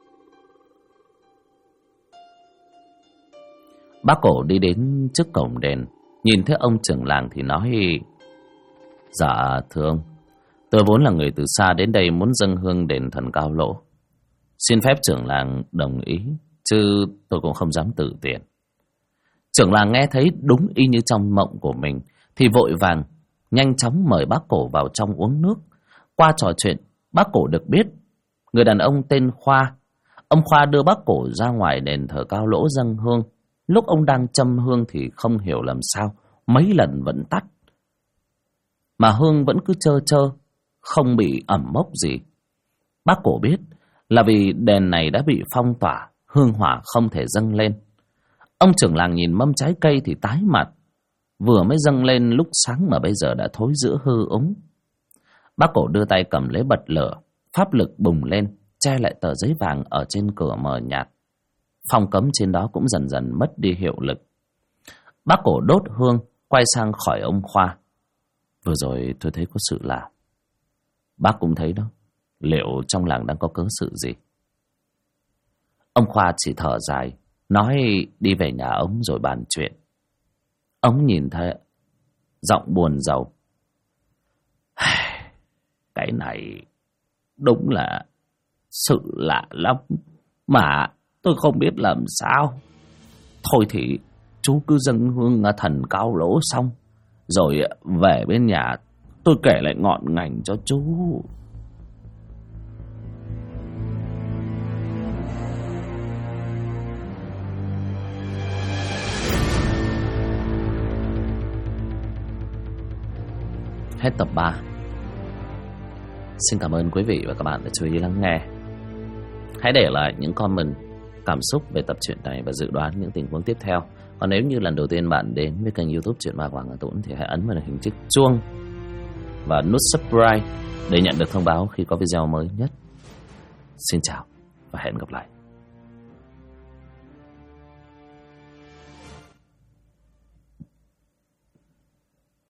Bác cổ đi đến trước cổng đền, nhìn thấy ông trưởng làng thì nói: Dạ thưa ông, tôi vốn là người từ xa đến đây muốn dâng hương đền thần Cao Lỗ. Xin phép trưởng làng đồng ý, chứ tôi cũng không dám tự tiện. Trưởng làng nghe thấy đúng y như trong mộng của mình thì vội vàng nhanh chóng mời bác cổ vào trong uống nước. Qua trò chuyện, bác cổ được biết người đàn ông tên Khoa. Ông Khoa đưa bác cổ ra ngoài đền thờ Cao Lỗ dâng hương. Lúc ông đang châm hương thì không hiểu làm sao mấy lần vẫn tắt, mà hương vẫn cứ chơ, không bị ẩm mốc gì. Bác cổ biết là vì đền này đã bị phong tỏa, hương hỏa không thể dâng lên. Ông trưởng làng nhìn mâm trái cây thì tái mặt, vừa mới dâng lên lúc sáng mà bây giờ đã thối rữa hư úng. Bác cổ đưa tay cầm lấy bật lửa, pháp lực bùng lên, che lại tờ giấy vàng ở trên cửa mờ nhạt. Phong cấm trên đó cũng dần dần mất đi hiệu lực. Bác cổ đốt hương, quay sang khỏi ông Khoa: Vừa rồi tôi thấy có sự lạ. Bác cũng thấy đó, liệu trong làng đang có cớ sự gì? Ông Khoa chỉ thở dài, nói đi về nhà ông rồi bàn chuyện. Ông nhìn thấy giọng buồn rầu: Cái này đúng là sự lạ lắm, mà tôi không biết làm sao. Thôi thì chú cứ dâng hương thần Cao Lỗ xong rồi về bên nhà tôi kể lại ngọn ngành cho chú. Hết tập 3. Xin cảm ơn quý vị và các bạn đã chú ý lắng nghe. Hãy để lại những comment, cảm xúc về tập truyện này và dự đoán những tình huống tiếp theo. Còn nếu như lần đầu tiên bạn đến với kênh YouTube Truyện Ma Quảng Hà Tũng thì hãy ấn vào hình chiếc chuông và nút subscribe để nhận được thông báo khi có video mới nhất. Xin chào và hẹn gặp lại.